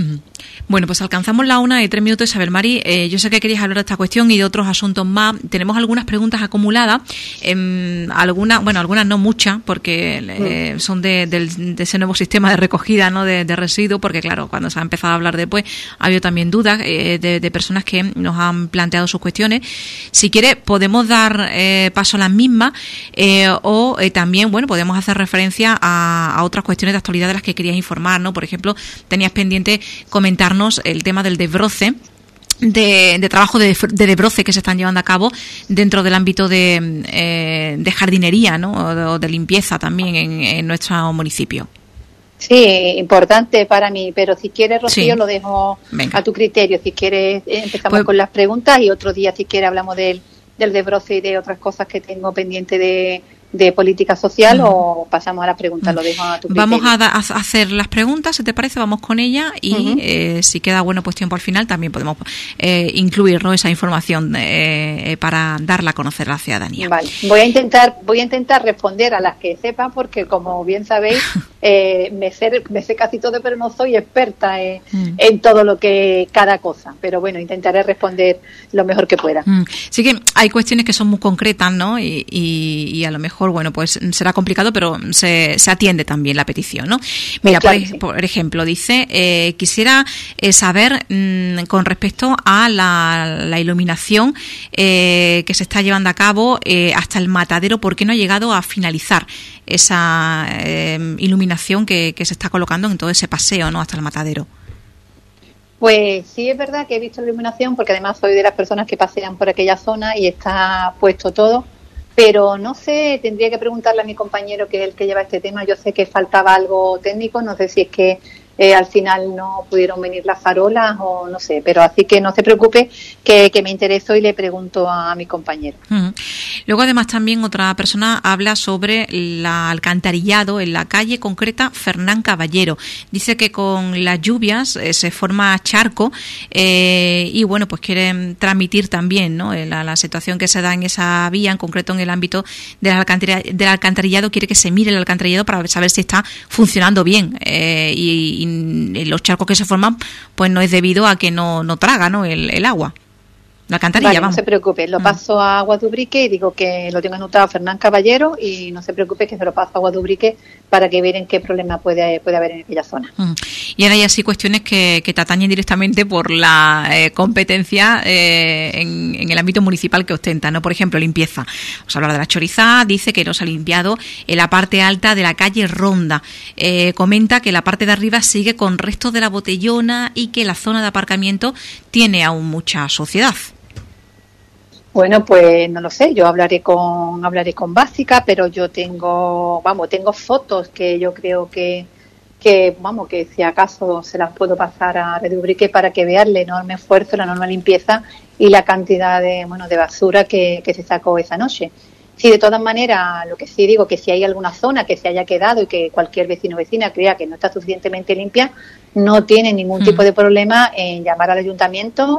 Bueno, pues alcanzamos la 1:03, Isabel Mari. Yo sé que querías hablar de esta cuestión y de otros asuntos más. Tenemos algunas preguntas acumuladas, algunas no muchas, porque son de ese nuevo sistema de recogida, ¿no?, de residuos, porque claro, cuando se ha empezado a hablar después, ha habido también dudas de personas que nos han planteado sus cuestiones. Si quiere, podemos dar paso a las mismas, o también, bueno, podemos hacer referencia a otras cuestiones de actualidad de las que querías informar, ¿no? Por ejemplo, tenías pendiente comentarnos el tema del desbroce, de trabajo de desbroce que se están llevando a cabo dentro del ámbito de jardinería, ¿no?, o de limpieza también en nuestro municipio. Sí, importante para mí, pero si quieres, Rocío, sí, lo dejo a tu criterio. Si quieres, empezamos con las preguntas y otro día, si quieres, hablamos del desbroce y de otras cosas que tengo pendiente de política social, o pasamos a las preguntas. Lo dejo a tu criterio. Vamos a hacer las preguntas, si te parece, vamos con ellas y si queda pues tiempo al final también podemos incluir, ¿no?, esa información para darla a conocer a la ciudadanía. Vale. Voy a intentar responder a las que sepan, porque como bien sabéis, me sé casi todo, pero no soy experta en todo lo que cada cosa, pero bueno, intentaré responder lo mejor que pueda. Sí que hay cuestiones que son muy concretas, ¿no?, y a lo mejor, bueno, pues será complicado, pero se atiende también la petición, ¿no? Mira, claro, por ejemplo, dice, quisiera saber con respecto a la iluminación que se está llevando a cabo hasta el matadero, ¿por qué no ha llegado a finalizar esa iluminación que se está colocando en todo ese paseo, ¿no?, hasta el matadero? Pues sí, es verdad que he visto la iluminación, porque además soy de las personas que pasean por aquella zona y está puesto todo. pero no sé, tendría que preguntarle a mi compañero, que es el que lleva este tema. Yo sé que faltaba algo técnico, no sé si es que al final no pudieron venir las farolas o no sé, pero así que no se preocupe, que me interesó y le pregunto a mi compañero. Luego además también otra persona habla sobre el alcantarillado en la calle concreta Fernán Caballero. Dice que con las lluvias se forma charco y bueno, pues quieren transmitir también, ¿no?, la situación que se da en esa vía, en concreto en el ámbito del alcantarillado. Quiere que se mire el alcantarillado para saber si está funcionando bien y los charcos que se forman pues no es debido a que no traga, ¿no?, el agua. La alcantarilla, vale, vamos. No se preocupe, lo paso a Aguas de Ubrique y digo que lo tengo anotado a Fernán Caballero, y no se preocupe que se lo paso a Aguas de Ubrique para que vean qué problema puede haber en aquella zona. Y ahora hay así cuestiones que te atañen directamente por la competencia en el ámbito municipal que ostenta, ¿no? Por ejemplo, limpieza. Vamos a hablar de la Chorizá. Dice que no se ha limpiado en la parte alta de la calle Ronda. Comenta que la parte de arriba sigue con restos de la botellona y que la zona de aparcamiento tiene aún mucha suciedad. Bueno, pues no lo sé, yo hablaré con Básica, pero yo tengo fotos que yo creo que si acaso se las puedo pasar a Red Ubrique para que vean el enorme esfuerzo, la enorme limpieza y la cantidad de basura que se sacó esa noche. Sí, de todas maneras, lo que sí digo, que si hay alguna zona que se haya quedado y que cualquier vecino o vecina crea que no está suficientemente limpia, no tiene ningún tipo de problema en llamar al ayuntamiento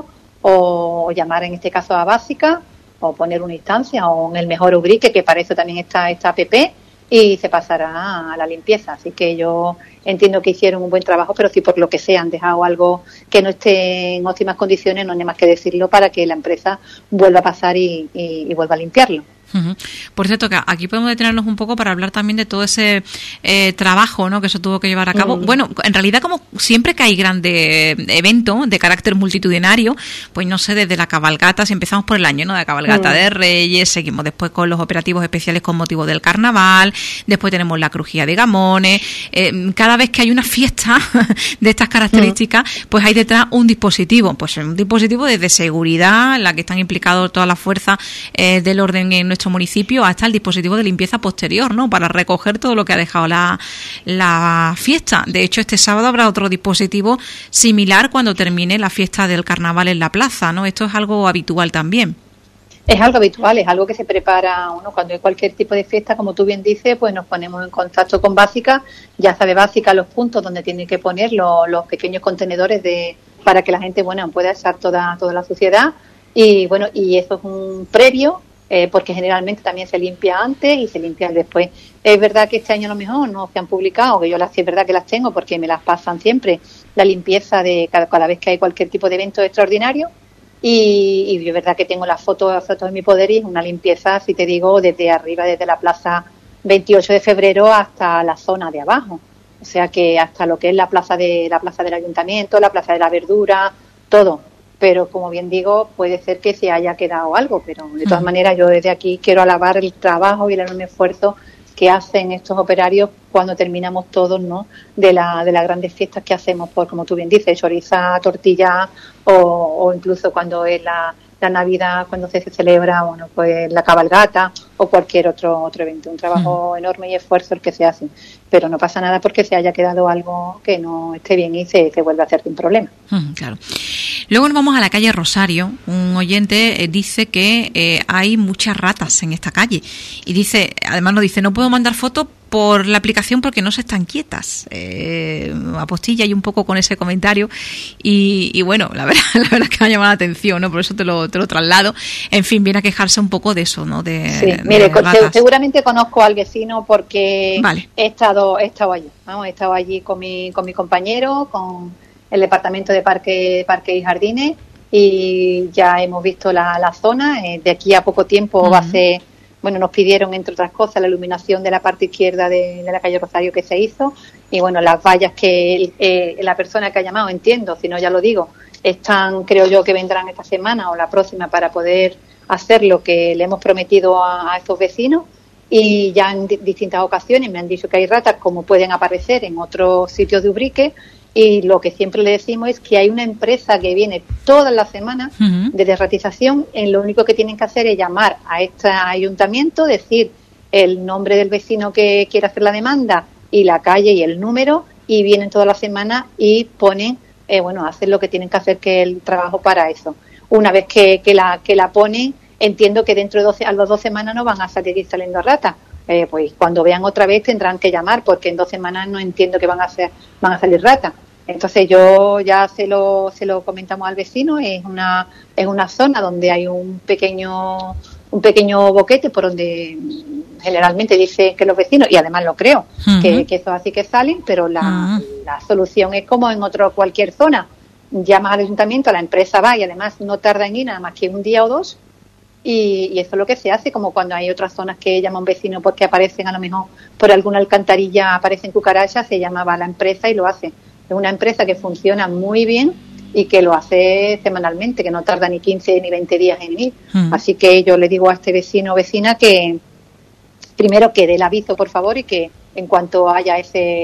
o llamar en este caso a Básica, o poner una instancia, o en el mejor Ubrique, que para eso también está esta app, y se pasará a la limpieza. Así que yo entiendo que hicieron un buen trabajo, pero si por lo que sea han dejado algo que no esté en óptimas condiciones, no hay más que decirlo para que la empresa vuelva a pasar y vuelva a limpiarlo. Por cierto, que aquí podemos detenernos un poco para hablar también de todo ese trabajo, ¿no?, que eso tuvo que llevar a cabo. Bueno, en realidad, como siempre que hay grandes eventos de carácter multitudinario, pues no sé, desde la cabalgata, si empezamos por el año, ¿no?, de la cabalgata de Reyes, seguimos después con los operativos especiales con motivo del carnaval, después tenemos la crujía de Gamones. Cada vez que hay una fiesta de estas características, pues hay detrás un dispositivo, desde seguridad, en la que están implicados todas las fuerzas del orden en nuestro municipio, hasta el dispositivo de limpieza posterior, ¿no?, para recoger todo lo que ha dejado la fiesta. De hecho, este sábado habrá otro dispositivo similar cuando termine la fiesta del carnaval en la plaza, ¿no? Esto es algo habitual también. Es algo habitual, es algo que se prepara uno cuando hay cualquier tipo de fiesta, como tú bien dices, pues nos ponemos en contacto con Básica, ya sabe Básica los puntos donde tiene que poner los pequeños contenedores para que la gente, pueda echar toda la suciedad, y eso es un previo, porque generalmente también se limpia antes y se limpia después. Es verdad que este año a lo mejor no se han publicado, que yo es verdad que las tengo porque me las pasan siempre, la limpieza de cada vez que hay cualquier tipo de evento extraordinario, y es verdad que tengo las fotos en mi poder, y es una limpieza, si te digo, desde arriba, desde la plaza 28 de febrero hasta la zona de abajo, o sea que hasta lo que es la plaza del ayuntamiento, la plaza de la verdura, todo. Pero como bien digo, puede ser que se haya quedado algo, pero de todas maneras yo desde aquí quiero alabar el trabajo y el enorme esfuerzo que hacen estos operarios cuando terminamos todos, ¿no?, de las grandes fiestas que hacemos, por, como tú bien dices, choriza, tortilla, o incluso cuando es la Navidad, cuando se celebra, pues la cabalgata o cualquier otro evento. Un trabajo enorme y esfuerzo el que se hace, pero no pasa nada porque se haya quedado algo que no esté bien y se vuelve a hacer sin problema. Claro. Luego nos vamos a la calle Rosario. Un oyente dice que hay muchas ratas en esta calle y además nos dice, no puedo mandar fotos por la aplicación porque no se están quietas. Apostilla y un poco con ese comentario y bueno, la verdad es que me ha llamado la atención, ¿no? Por eso te lo traslado. En fin, viene a quejarse un poco de eso, ¿no? Mire, seguramente conozco al vecino porque he estado allí. He estado allí con mi compañero, con el departamento de Parque y Jardines, y ya hemos visto la zona. De aquí a poco tiempo va a ser, nos pidieron, entre otras cosas, la iluminación de la parte izquierda de la calle Rosario que se hizo, y las vallas que la persona que ha llamado, entiendo, si no ya lo digo, creo yo que vendrán esta semana o la próxima para poder hacer lo que le hemos prometido a estos vecinos. Y ya en distintas ocasiones me han dicho que hay ratas como pueden aparecer en otros sitios de Ubrique, y lo que siempre le decimos es que hay una empresa que viene todas las semanas de desratización, y lo único que tienen que hacer es llamar a este ayuntamiento, decir el nombre del vecino que quiere hacer la demanda y la calle y el número, y vienen todas las semanas y ponen, hacen lo que tienen que hacer, que es el trabajo para eso. Una vez que la ponen, entiendo que dentro de a las 2 semanas no van a salir saliendo ratas. Pues cuando vean otra vez tendrán que llamar, porque en 2 semanas no entiendo que van a salir ratas. Entonces yo ya se lo comentamos al vecino. Es una zona donde hay un pequeño boquete por donde generalmente dice que los vecinos, y además lo creo, que eso así que salen, pero la solución es como en cualquier zona. Llamas al ayuntamiento, la empresa va, y además no tarda en ir nada más que un día o 2, y eso es lo que se hace, como cuando hay otras zonas que llama un vecino porque aparecen, a lo mejor por alguna alcantarilla aparecen cucarachas, se llamaba a la empresa y lo hace. Es una empresa que funciona muy bien y que lo hace semanalmente, que no tarda ni 15 ni 20 días en ir. Así que yo le digo a este vecino o vecina que primero que dé el aviso, por favor, y que en cuanto haya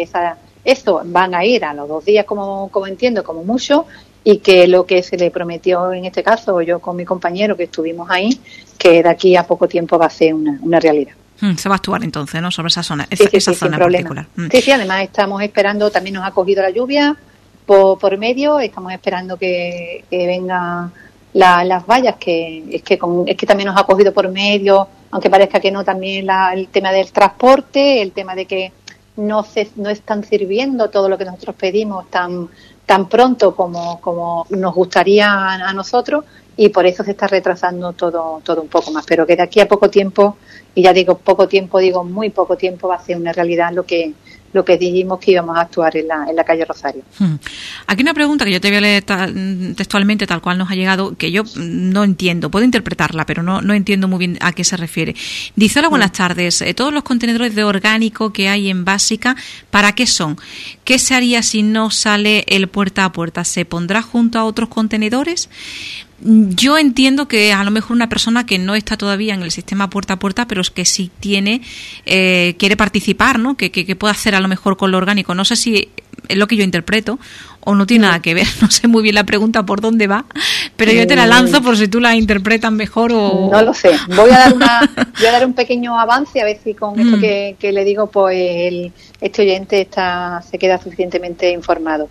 eso van a ir a los 2 días, como entiendo, como mucho, y que lo que se le prometió en este caso, yo con mi compañero que estuvimos ahí, que de aquí a poco tiempo va a ser una realidad. Se va a actuar entonces, ¿no?, sobre esa zona, esa zona en particular. Sí, además estamos esperando, también nos ha cogido la lluvia por medio, estamos esperando que vengan las vallas, que también nos ha cogido por medio, aunque parezca que no, también el tema del transporte, el tema de que no están sirviendo todo lo que nosotros pedimos tan pronto como nos gustaría a nosotros, y por eso se está retrasando todo un poco más, pero que de aquí a poco tiempo, y ya digo poco tiempo, digo muy poco tiempo, va a ser una realidad lo que dijimos que íbamos a actuar en la calle Rosario. Aquí una pregunta que yo te voy a leer textualmente, tal cual nos ha llegado, que yo no entiendo, puedo interpretarla, pero no entiendo muy bien a qué se refiere. Dice: hola, buenas tardes. Todos los contenedores de orgánico que hay en Básica, ¿para qué son? ¿Qué se haría si no sale el puerta a puerta? ¿Se pondrá junto a otros contenedores? Yo entiendo que a lo mejor una persona que no está todavía en el sistema puerta a puerta, pero es que sí quiere participar, ¿no? Que puede hacer a lo mejor con lo orgánico. No sé si es lo que yo interpreto o no tiene nada que ver. No sé muy bien la pregunta por dónde va, pero yo te la lanzo por si tú la interpretas mejor o... No lo sé. Voy a dar un pequeño avance, a ver si con esto que le digo, pues este oyente se queda suficientemente informado.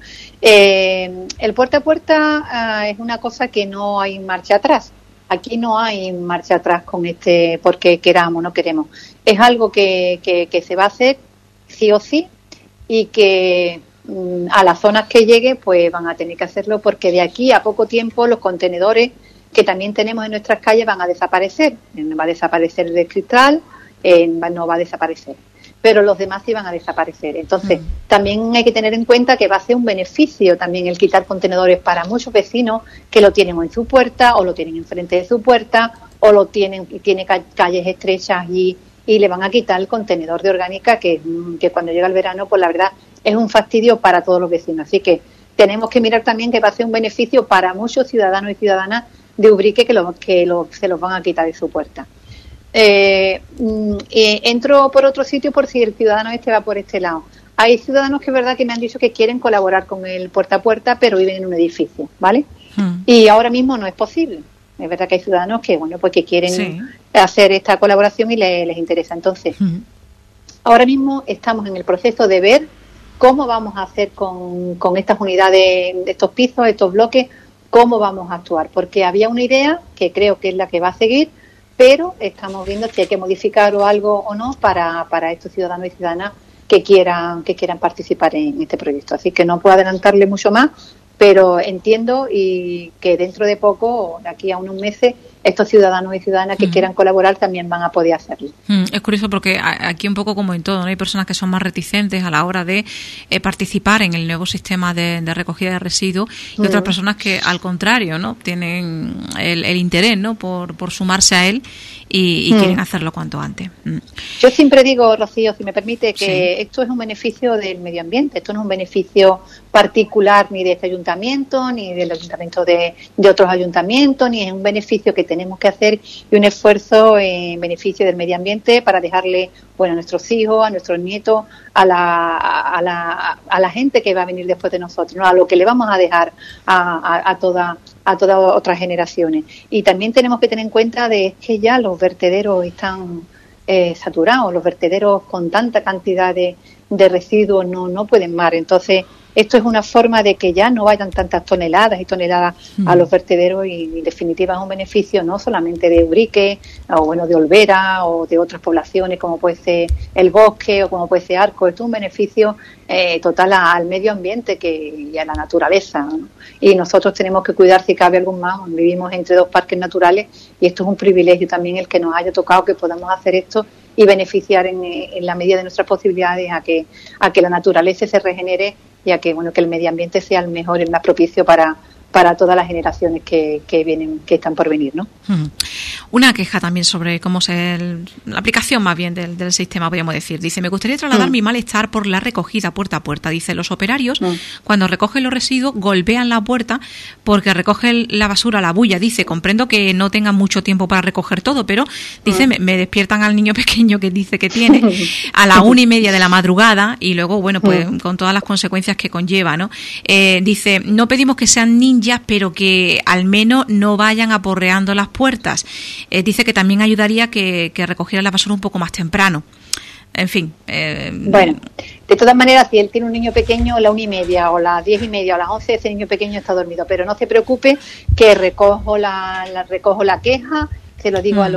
El puerta a puerta es una cosa que no hay marcha atrás. Aquí no hay marcha atrás con porque queramos, no queremos. Es algo que se va a hacer sí o sí, y que a las zonas que llegue pues van a tener que hacerlo, porque de aquí a poco tiempo los contenedores que también tenemos en nuestras calles van a desaparecer. Va a desaparecer el cristal, no va a desaparecer, pero los demás sí van a desaparecer. Entonces también hay que tener en cuenta que va a ser un beneficio también el quitar contenedores para muchos vecinos que lo tienen en su puerta, o lo tienen enfrente de su puerta, o lo tiene calles estrechas y le van a quitar el contenedor de orgánica, que cuando llega el verano, pues la verdad es un fastidio para todos los vecinos. Así que tenemos que mirar también que va a ser un beneficio para muchos ciudadanos y ciudadanas de Ubrique que se los van a quitar de su puerta. Entro por otro sitio por si el ciudadano va por este lado. Hay ciudadanos que es verdad que me han dicho que quieren colaborar con el puerta a puerta, pero viven en un edificio, ¿vale? Y ahora mismo no es posible. Es verdad que hay ciudadanos que que quieren hacer esta colaboración y les interesa. Entonces, ahora mismo estamos en el proceso de ver cómo vamos a hacer con estas unidades, de estos pisos, estos bloques, cómo vamos a actuar. Porque había una idea que creo que es la que va a seguir, pero estamos viendo si hay que modificar algo o no para estos ciudadanos y ciudadanas que quieran participar en este proyecto. Así que no puedo adelantarle mucho más, pero entiendo y que dentro de poco, de aquí a unos meses, estos ciudadanos y ciudadanas que quieran colaborar también van a poder hacerlo. Es curioso porque aquí un poco como en todo, ¿no? Hay personas que son más reticentes a la hora de participar en el nuevo sistema de recogida de residuos, y otras personas que al contrario, ¿no? Tienen el interés, ¿no? por sumarse a él y quieren hacerlo cuanto antes. Yo siempre digo, Rocío, si me permite, que esto es un beneficio del medio ambiente. Esto no es un beneficio particular ni de este ayuntamiento, ni del ayuntamiento de otros ayuntamientos, ni es un beneficio que tenemos que hacer y un esfuerzo en beneficio del medio ambiente para dejarle, bueno, a nuestros hijos, a nuestros nietos, a la gente que va a venir después de nosotros, ¿no? A lo que le vamos a dejar a todas otras generaciones. Y también tenemos que tener en cuenta de que ya los vertederos están saturados, los vertederos con tanta cantidad de residuos no pueden más. Entonces, esto es una forma de que ya no vayan tantas toneladas y toneladas a los vertederos y en definitiva es un beneficio no solamente de Ubrique o bueno de Olvera o de otras poblaciones como puede ser El Bosque o como puede ser Arco. Esto es un beneficio total al medio ambiente y a la naturaleza, ¿no? Y nosotros tenemos que cuidar si cabe algún más. Vivimos entre dos parques naturales y esto es un privilegio también el que nos haya tocado que podamos hacer esto y beneficiar en la medida de nuestras posibilidades a que la naturaleza se regenere y a que que el medio ambiente sea el mejor, el más propicio para todas las generaciones que vienen, que están por venir, ¿no? Una queja también sobre cómo la aplicación más bien del sistema, podríamos decir. Dice, me gustaría trasladar mi malestar por la recogida puerta a puerta. Dice, los operarios, cuando recogen los residuos, golpean la puerta porque recogen la basura, la bulla. Dice, comprendo que no tengan mucho tiempo para recoger todo, pero dice, me despiertan al niño pequeño que dice que tiene a la 1:30 de la madrugada y luego, bueno, pues con todas las consecuencias que conlleva, ¿no? Dice, no pedimos que sean ninjas, pero que al menos no vayan aporreando las puertas. Dice que también ayudaría que recogiera la basura un poco más temprano. En fin. Bueno, de todas maneras, si él tiene un niño pequeño, a la 1:30 o a las 10:30 o a las 11, ese niño pequeño está dormido. Pero no se preocupe, que recojo la queja, se lo digo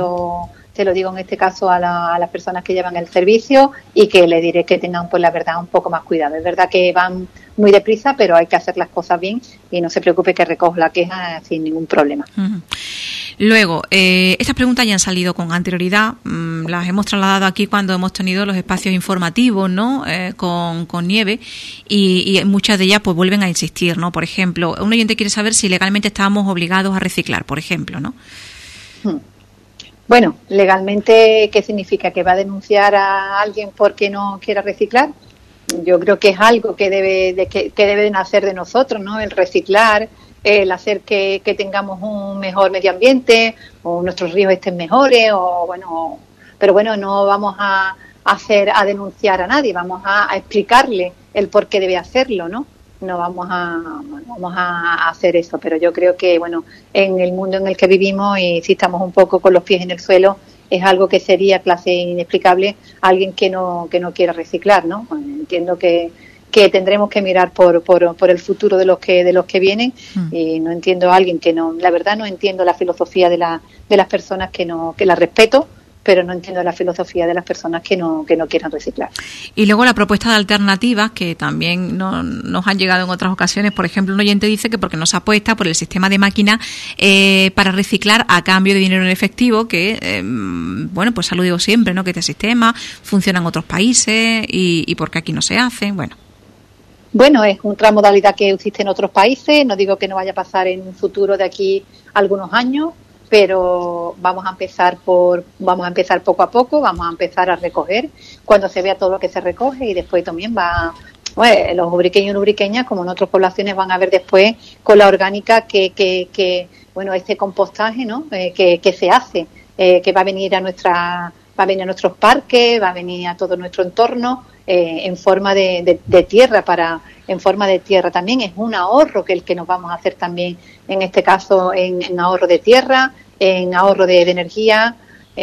en este caso a las personas que llevan el servicio y que le diré que tengan, pues la verdad, un poco más cuidado. Es verdad que van muy deprisa, pero hay que hacer las cosas bien y no se preocupe que recojo la queja sin ningún problema. Luego, estas preguntas ya han salido con anterioridad, las hemos trasladado aquí cuando hemos tenido los espacios informativos, ¿no? Con Nieve y muchas de ellas pues vuelven a insistir, ¿no? Por ejemplo, un oyente quiere saber si legalmente estábamos obligados a reciclar, por ejemplo, ¿no? Bueno, legalmente, ¿qué significa? ¿Que va a denunciar a alguien porque no quiera reciclar? Yo creo que es algo que debe nacer de nosotros, ¿no? El reciclar, el hacer que tengamos un mejor medio ambiente o nuestros ríos estén mejores pero bueno, no vamos a denunciar a nadie, vamos a explicarle el por qué debe hacerlo, ¿no? No vamos a hacer eso, pero yo creo que en el mundo en el que vivimos y si estamos un poco con los pies en el suelo es algo que sería clase inexplicable a alguien que no quiera reciclar, ¿no? Entiendo que tendremos que mirar por el futuro de los que vienen y no entiendo a alguien la verdad no entiendo la filosofía de las personas que la respeto, pero no entiendo la filosofía de las personas que no quieran reciclar. Y luego la propuesta de alternativas que también nos han llegado en otras ocasiones. Por ejemplo, un oyente dice que porque no se apuesta por el sistema de máquina para reciclar a cambio de dinero en efectivo, que, pues ya lo digo siempre, ¿no? Que este sistema funciona en otros países y porque aquí no se hace, Bueno, es otra modalidad que existe en otros países. No digo que no vaya a pasar en un futuro de aquí algunos años, pero vamos a empezar poco a poco, vamos a empezar a recoger cuando se vea todo lo que se recoge y después también los ubriqueños y ubriqueñas, como en otras poblaciones, van a ver después con la orgánica que este compostaje, ¿no? Que se hace, que va a venir a nuestros parques, va a venir a todo nuestro entorno en forma de tierra en forma de tierra también. Es un ahorro que nos vamos a hacer también en este caso en ahorro de tierra, en ahorro de energía.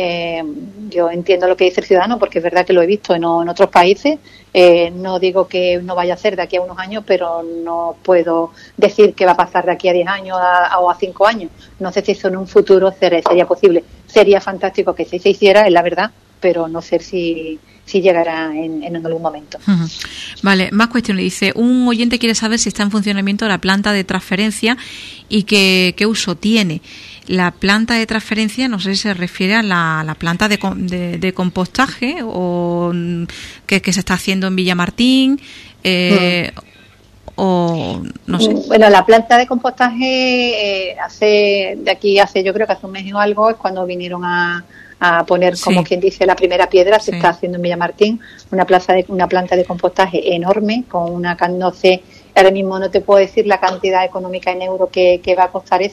Yo entiendo lo que dice el ciudadano porque es verdad que lo he visto en otros países. No digo que no vaya a ser de aquí a unos años, pero no puedo decir que va a pasar de aquí a 10 años o a 5 años. No sé si eso en un futuro sería posible. Sería fantástico que se hiciera, es la verdad, pero no sé si llegará en algún momento. Vale, más cuestiones. Dice, un oyente quiere saber si está en funcionamiento la planta de transferencia y qué uso tiene. La planta de transferencia, no sé si se refiere a la planta de compostaje o que se está haciendo en Villamartín o no sé. Bueno, la planta de compostaje yo creo que hace un mes o algo es cuando vinieron a poner, como quien dice, la primera piedra. Se está haciendo en Villamartín una planta de compostaje enorme con no sé, ahora mismo no te puedo decir la cantidad económica en euros que va a costar eso,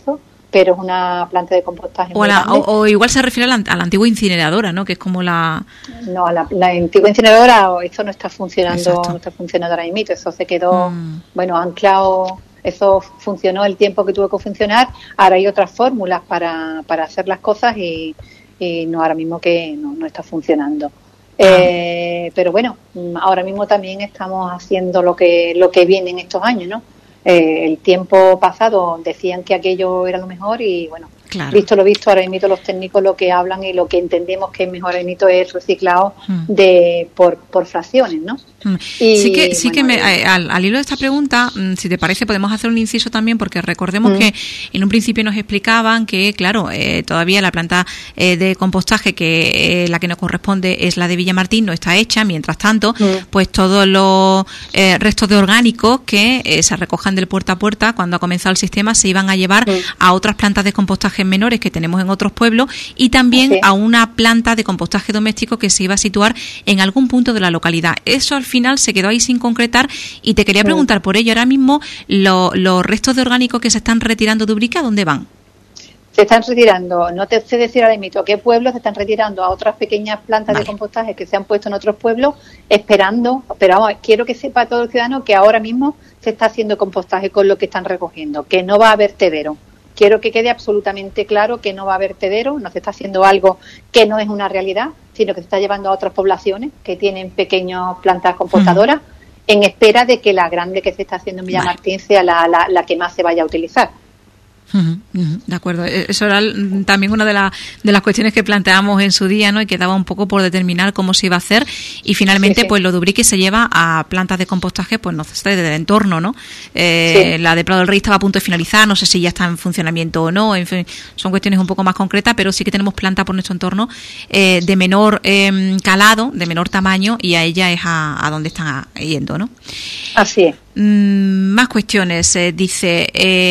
pero es una planta de compostaje o igual se refiere a la antigua incineradora, ¿no? Que es como la... No, la antigua incineradora, esto no está funcionando, no está funcionando ahora mismo, eso se quedó, anclado, eso funcionó el tiempo que tuvo que funcionar. Ahora hay otras fórmulas para hacer las cosas y no, ahora mismo que no está funcionando. Pero bueno, ahora mismo también estamos haciendo lo que viene en estos años, ¿no? El tiempo pasado decían que aquello era lo mejor y bueno, claro. Visto lo visto, ahora mismo los técnicos lo que hablan y lo que entendemos que es mejor ahora mismo es reciclado por fracciones, ¿no? Y sí que al hilo de esta pregunta, si te parece, podemos hacer un inciso también, porque recordemos que en un principio nos explicaban que, claro, todavía la planta de compostaje que la que nos corresponde es la de Villamartín, no está hecha. Mientras tanto, pues todos los restos de orgánicos que se recojan del puerta a puerta cuando ha comenzado el sistema se iban a llevar a otras plantas de compostaje menores que tenemos en otros pueblos y también a una planta de compostaje doméstico que se iba a situar en algún punto de la localidad. Eso al final se quedó ahí sin concretar y te quería preguntar por ello. Ahora mismo los restos de orgánicos que se están retirando de Ubrique, ¿a dónde van? Se están retirando, no te sé decir ahora mismo qué pueblos, se están retirando a otras pequeñas plantas de compostaje que se han puesto en otros pueblos esperando, pero vamos, quiero que sepa todo el ciudadano que ahora mismo se está haciendo compostaje con lo que están recogiendo, que no va a haber vertedero. Quiero que quede absolutamente claro que no va a haber vertedero, no se está haciendo algo que no es una realidad, sino que se está llevando a otras poblaciones que tienen pequeñas plantas compostadoras en espera de que la grande que se está haciendo en Villamartín sea la que más se vaya a utilizar. De acuerdo, eso era también una de las cuestiones que planteamos en su día, ¿no? Y quedaba un poco por determinar cómo se iba a hacer y finalmente pues lo de Ubrique se lleva a plantas de compostaje, pues no sé, del entorno, ¿no? La de Prado del Rey estaba a punto de finalizar, no sé si ya está en funcionamiento o no, en fin, son cuestiones un poco más concretas, pero sí que tenemos plantas por nuestro entorno de menor calado, de menor tamaño, y a ella es a donde están yendo, ¿no? Así es. Más cuestiones, dice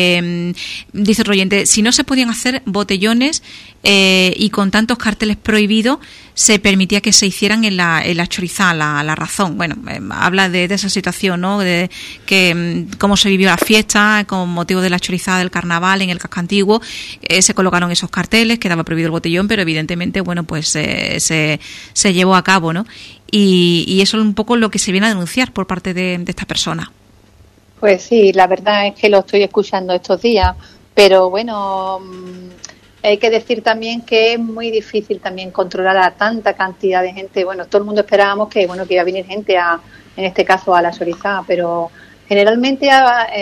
el oyente, si no se podían hacer botellones y con tantos carteles prohibidos se permitía que se hicieran en la chorizá, la razón. Bueno, habla de esa situación, ¿no? De que cómo se vivió la fiesta con motivo de la chorizá del carnaval en el casco antiguo, se colocaron esos carteles, quedaba prohibido el botellón, pero evidentemente, bueno, pues se llevó a cabo, ¿no? Y eso es un poco lo que se viene a denunciar por parte de esta persona. Pues sí, la verdad es que lo estoy escuchando estos días, pero bueno, hay que decir también que es muy difícil también controlar a tanta cantidad de gente. Bueno, todo el mundo esperábamos que iba a venir gente en este caso a la chorizá, pero generalmente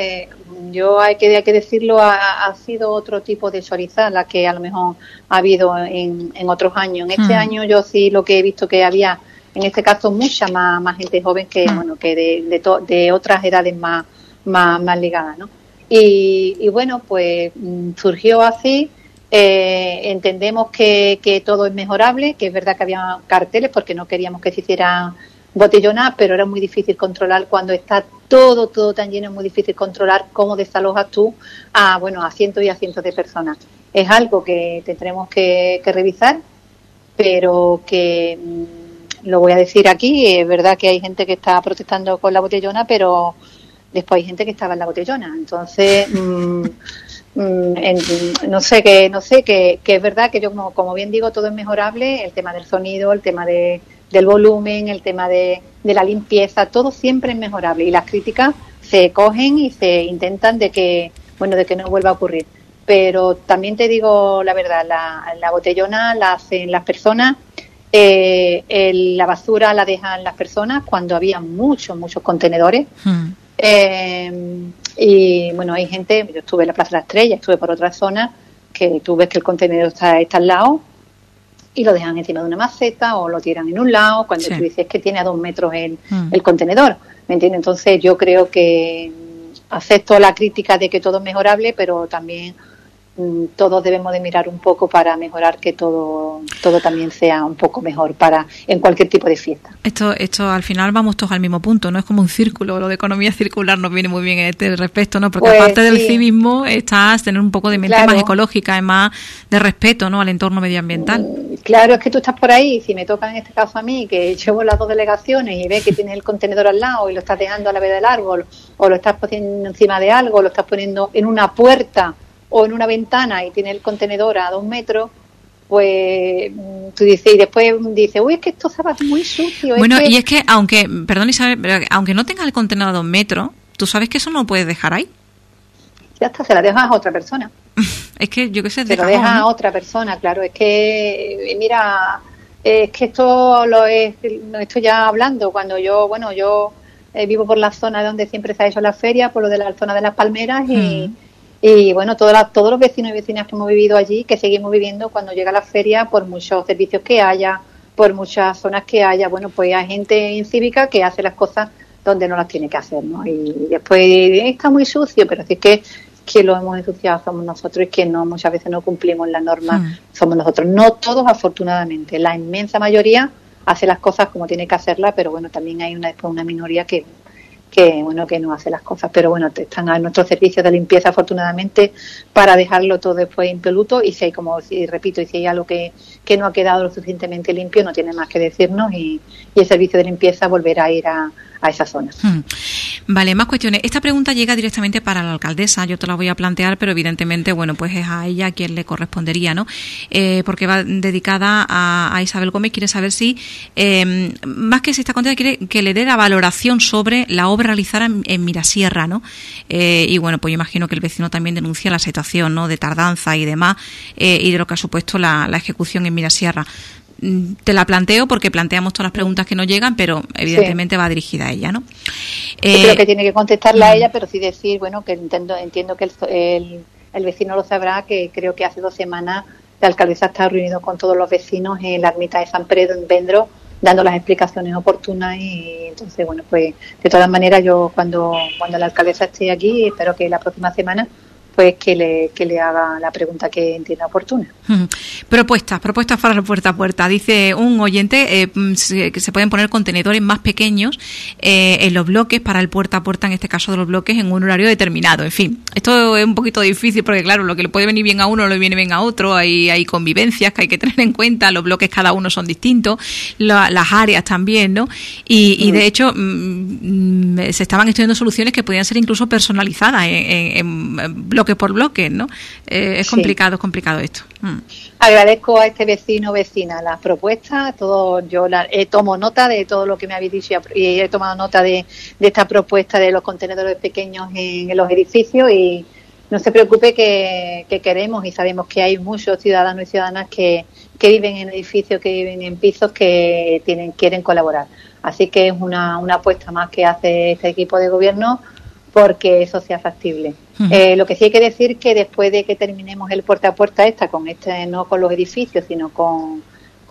hay que decirlo, ha sido otro tipo de chorizá la que a lo mejor ha habido en otros años. En este año yo sí lo que he visto que había en este caso mucha más gente joven que de otras edades más ligadas, ¿no? Y bueno, pues surgió así. Entendemos que todo es mejorable, que es verdad que había carteles porque no queríamos que se hiciera botellona, pero era muy difícil controlar cuando está todo tan lleno, es muy difícil controlar cómo desalojas tú a cientos y a cientos de personas. Es algo que tendremos que revisar, pero que lo voy a decir aquí, es verdad que hay gente que está protestando con la botellona, pero después hay gente que estaba en la botellona, entonces no sé que es verdad que yo como bien digo, todo es mejorable, el tema del sonido, el tema del volumen, el tema de la limpieza, todo siempre es mejorable y las críticas se cogen y se intentan de que no vuelva a ocurrir. Pero también te digo la verdad, la botellona la hacen las personas, la basura la dejan las personas cuando había muchos contenedores. Y bueno, hay gente, yo estuve en la Plaza de la Estrella, estuve por otra zona, que tú ves que el contenedor está al lado y lo dejan encima de una maceta o lo tiran en un lado cuando tú dices que tiene a 2 metros el contenedor, ¿me entiendes? Entonces yo creo que acepto la crítica de que todo es mejorable, pero también todos debemos de mirar un poco para mejorar que todo también sea un poco mejor en cualquier tipo de fiesta. Esto al final vamos todos al mismo punto, ¿no? Es como un círculo, lo de economía circular nos viene muy bien en este respecto, ¿no? Porque aparte del civismo estás tener un poco de mente más ecológica, más de respeto, ¿no? Al entorno medioambiental. Claro, es que tú estás por ahí, si me toca en este caso a mí, que llevo las 2 delegaciones y ves que tienes el contenedor al lado y lo estás dejando a la vez del árbol, o lo estás poniendo encima de algo, o lo estás poniendo en una puerta o en una ventana y tiene el contenedor a 2 metros, pues tú dices, y después dices, uy, es que esto estaba muy sucio. Bueno, y es que, perdón Isabel, pero aunque no tenga el contenedor a 2 metros, tú sabes que eso no lo puedes dejar ahí. Ya está, se la dejas a otra persona. Es que yo qué sé, se lo dejas a otra persona, claro. Es que, mira, es que esto lo estoy ya hablando. Cuando yo vivo por la zona donde siempre se ha hecho la feria, por lo de la zona de las palmeras y bueno, todos los vecinos y vecinas que hemos vivido allí, que seguimos viviendo cuando llega la feria, por muchos servicios que haya, por muchas zonas que haya, bueno, pues hay gente incívica que hace las cosas donde no las tiene que hacer, ¿no? Y después está muy sucio, pero si es que lo hemos ensuciado somos nosotros y que no, muchas veces no cumplimos la norma, somos nosotros. No todos, afortunadamente, la inmensa mayoría hace las cosas como tiene que hacerlas, pero bueno, también hay una minoría que no hace las cosas, pero bueno, están a nuestros servicios de limpieza afortunadamente para dejarlo todo después impoluto, y si hay, repito, y si hay algo que no ha quedado lo suficientemente limpio, no tiene más que decirnos y el servicio de limpieza volverá a ir a esa zona. Vale, más cuestiones. Esta pregunta llega directamente para la alcaldesa, yo te la voy a plantear, pero evidentemente, bueno, pues es a ella quien le correspondería, ¿no? Porque va dedicada a Isabel Gómez. Quiere saber si, más que si está contenta, quiere que le dé la valoración sobre la obra realizada en Mirasierra, ¿no? Y bueno, pues yo imagino que el vecino también denuncia la situación, ¿no?, de tardanza y demás, y de lo que ha supuesto la ejecución en Mirasierra. Te la planteo porque planteamos todas las preguntas que nos llegan, pero evidentemente va dirigida a ella, ¿no? Creo que tiene que contestarla a ella, pero sí decir, bueno, que entiendo que el vecino lo sabrá, que creo que hace 2 semanas la alcaldesa está reunido con todos los vecinos en la ermita de San Pedro en Vendro, dando las explicaciones oportunas, y entonces, bueno, pues de todas maneras yo cuando la alcaldesa esté aquí, espero que la próxima semana, pues que le haga la pregunta que entienda oportuna. Propuestas para el puerta a puerta. Dice un oyente que se pueden poner contenedores más pequeños en los bloques para el puerta a puerta, en este caso de los bloques, en un horario determinado. En fin, esto es un poquito difícil porque, claro, lo que le puede venir bien a uno no le viene bien a otro. Hay convivencias que hay que tener en cuenta. Los bloques cada uno son distintos, las áreas también, ¿no? Y de hecho se estaban estudiando soluciones que podían ser incluso personalizadas en bloque por bloque, ¿no? Es complicado esto. Agradezco a este vecino o vecina las propuestas, yo tomo nota de todo lo que me habéis dicho y he tomado nota de esta propuesta de los contenedores pequeños en los edificios, y no se preocupe que queremos y sabemos que hay muchos ciudadanos y ciudadanas que viven en edificios, que viven en pisos, que quieren colaborar. Así que es una apuesta más que hace este equipo de gobierno porque eso sea factible. Lo que sí hay que decir que después de que terminemos el puerta a puerta no con los edificios, sino con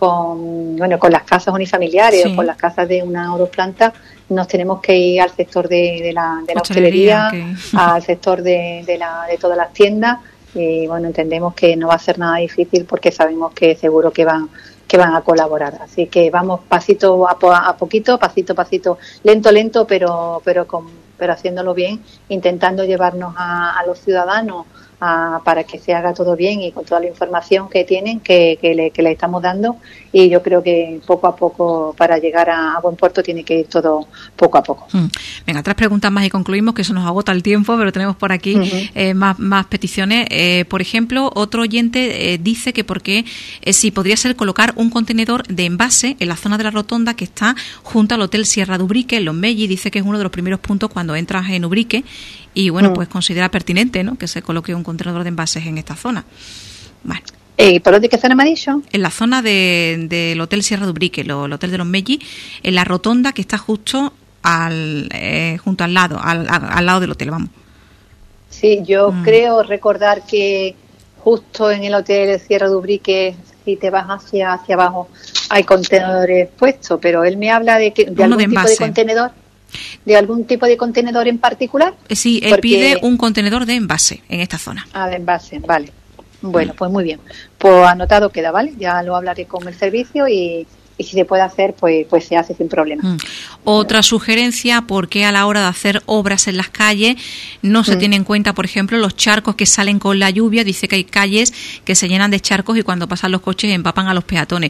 las casas unifamiliares o con las casas de 1 o 2 plantas, nos tenemos que ir al sector de la hostelería, al sector de todas las tiendas, y bueno, entendemos que no va a ser nada difícil porque sabemos que seguro que van a colaborar. Así que vamos pasito a poquito, pasito a pasito, lento, pero haciéndolo bien, intentando llevarnos a los ciudadanos para que se haga todo bien y con toda la información que tienen, que le estamos dando, y yo creo que poco a poco, para llegar a buen puerto, tiene que ir todo poco a poco. Venga, 3 preguntas más y concluimos, que eso nos agota el tiempo, pero tenemos por aquí más peticiones. Por ejemplo, otro oyente dice que si podría ser colocar un contenedor de envase en la zona de la rotonda que está junto al Hotel Sierra de Ubrique, en Los Mellis. Dice que es uno de los primeros puntos cuando entras en Ubrique, y bueno, pues considera pertinente, ¿no?, que se coloque un contenedor de envases en esta zona. Bueno. ¿Por dónde qué zona me ha dicho? En la zona del Hotel Sierra de Ubrique, el Hotel de Los Mellis, en la rotonda que está justo junto al lado del hotel, vamos. Sí, yo creo recordar que justo en el Hotel Sierra de Ubrique, si te vas hacia abajo, hay contenedores puestos, pero él me habla de algún tipo de contenedor. ¿De algún tipo de contenedor en particular? Sí, él pide un contenedor de envase en esta zona. De envase, vale. Bueno, pues muy bien. Pues anotado queda, ¿vale? Ya lo hablaré con el servicio y si se puede hacer, pues se hace sin problema. Otra sugerencia, ¿por qué a la hora de hacer obras en las calles no se tiene en cuenta, por ejemplo, los charcos que salen con la lluvia? Dice que hay calles que se llenan de charcos y cuando pasan los coches empapan a los peatones.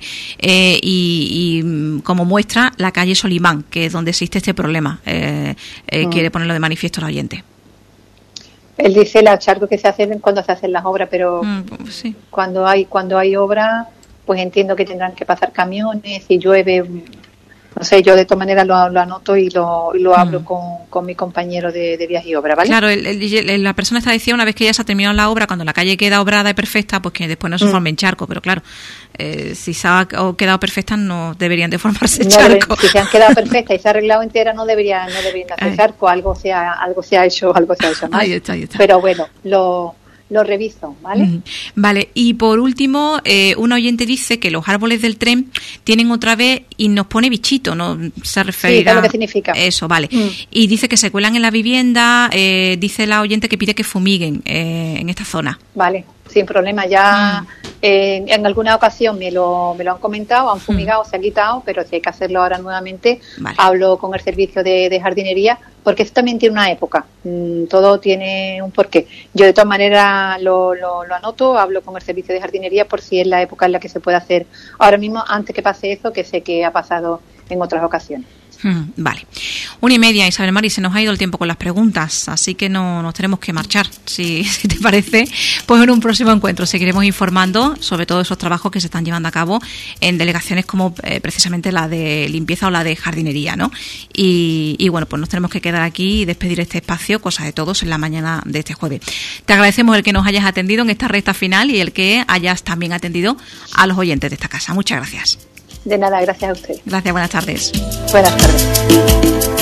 Y como muestra, la calle Solimán, que es donde existe este problema. Quiere ponerlo de manifiesto el oyente. Él dice los charcos que se hacen cuando se hacen las obras, pero pues sí. cuando hay obra, pues entiendo que tendrán que pasar camiones, si llueve, no sé, yo de todas maneras lo anoto y lo hablo con mi compañero de viaje y obra, ¿vale? Claro, la persona está diciendo, una vez que ya se ha terminado la obra, cuando la calle queda obrada y perfecta, pues que después no se formen charcos, pero claro, si se ha quedado perfecta no deberían de formarse charcos. Si se han quedado perfectas y se ha arreglado entera no deberían hacer charcos, algo se ha hecho mal. Ahí está. Pero bueno, lo reviso, ¿vale? Vale, y por último, un oyente dice que los árboles del tren tienen otra vez y nos pone bichito, ¿no? Se referirá... Sí, lo que significa. Eso, vale. Y dice que se cuelan en la vivienda, dice la oyente que pide que fumiguen en esta zona. Vale, sin problema. Ya en alguna ocasión me lo han comentado, han fumigado, se ha quitado, pero si hay que hacerlo ahora nuevamente, hablo con el servicio de jardinería, porque esto también tiene una época, todo tiene un porqué. Yo de todas maneras lo anoto, hablo con el servicio de jardinería por si es la época en la que se puede hacer ahora mismo, antes que pase eso, que sé que ha pasado en otras ocasiones. Vale. 1:30, Isabel Mari, se nos ha ido el tiempo con las preguntas, así que nos tenemos que marchar. Si te parece, pues en un próximo encuentro seguiremos informando sobre todos esos trabajos que se están llevando a cabo en delegaciones como precisamente la de limpieza o la de jardinería, ¿no? Y bueno, pues nos tenemos que quedar aquí y despedir este espacio, Cosa de Todos, en la mañana de este jueves. Te agradecemos el que nos hayas atendido en esta recta final y el que hayas también atendido a los oyentes de esta casa. Muchas gracias. De nada, gracias a usted. Gracias, buenas tardes. Buenas tardes.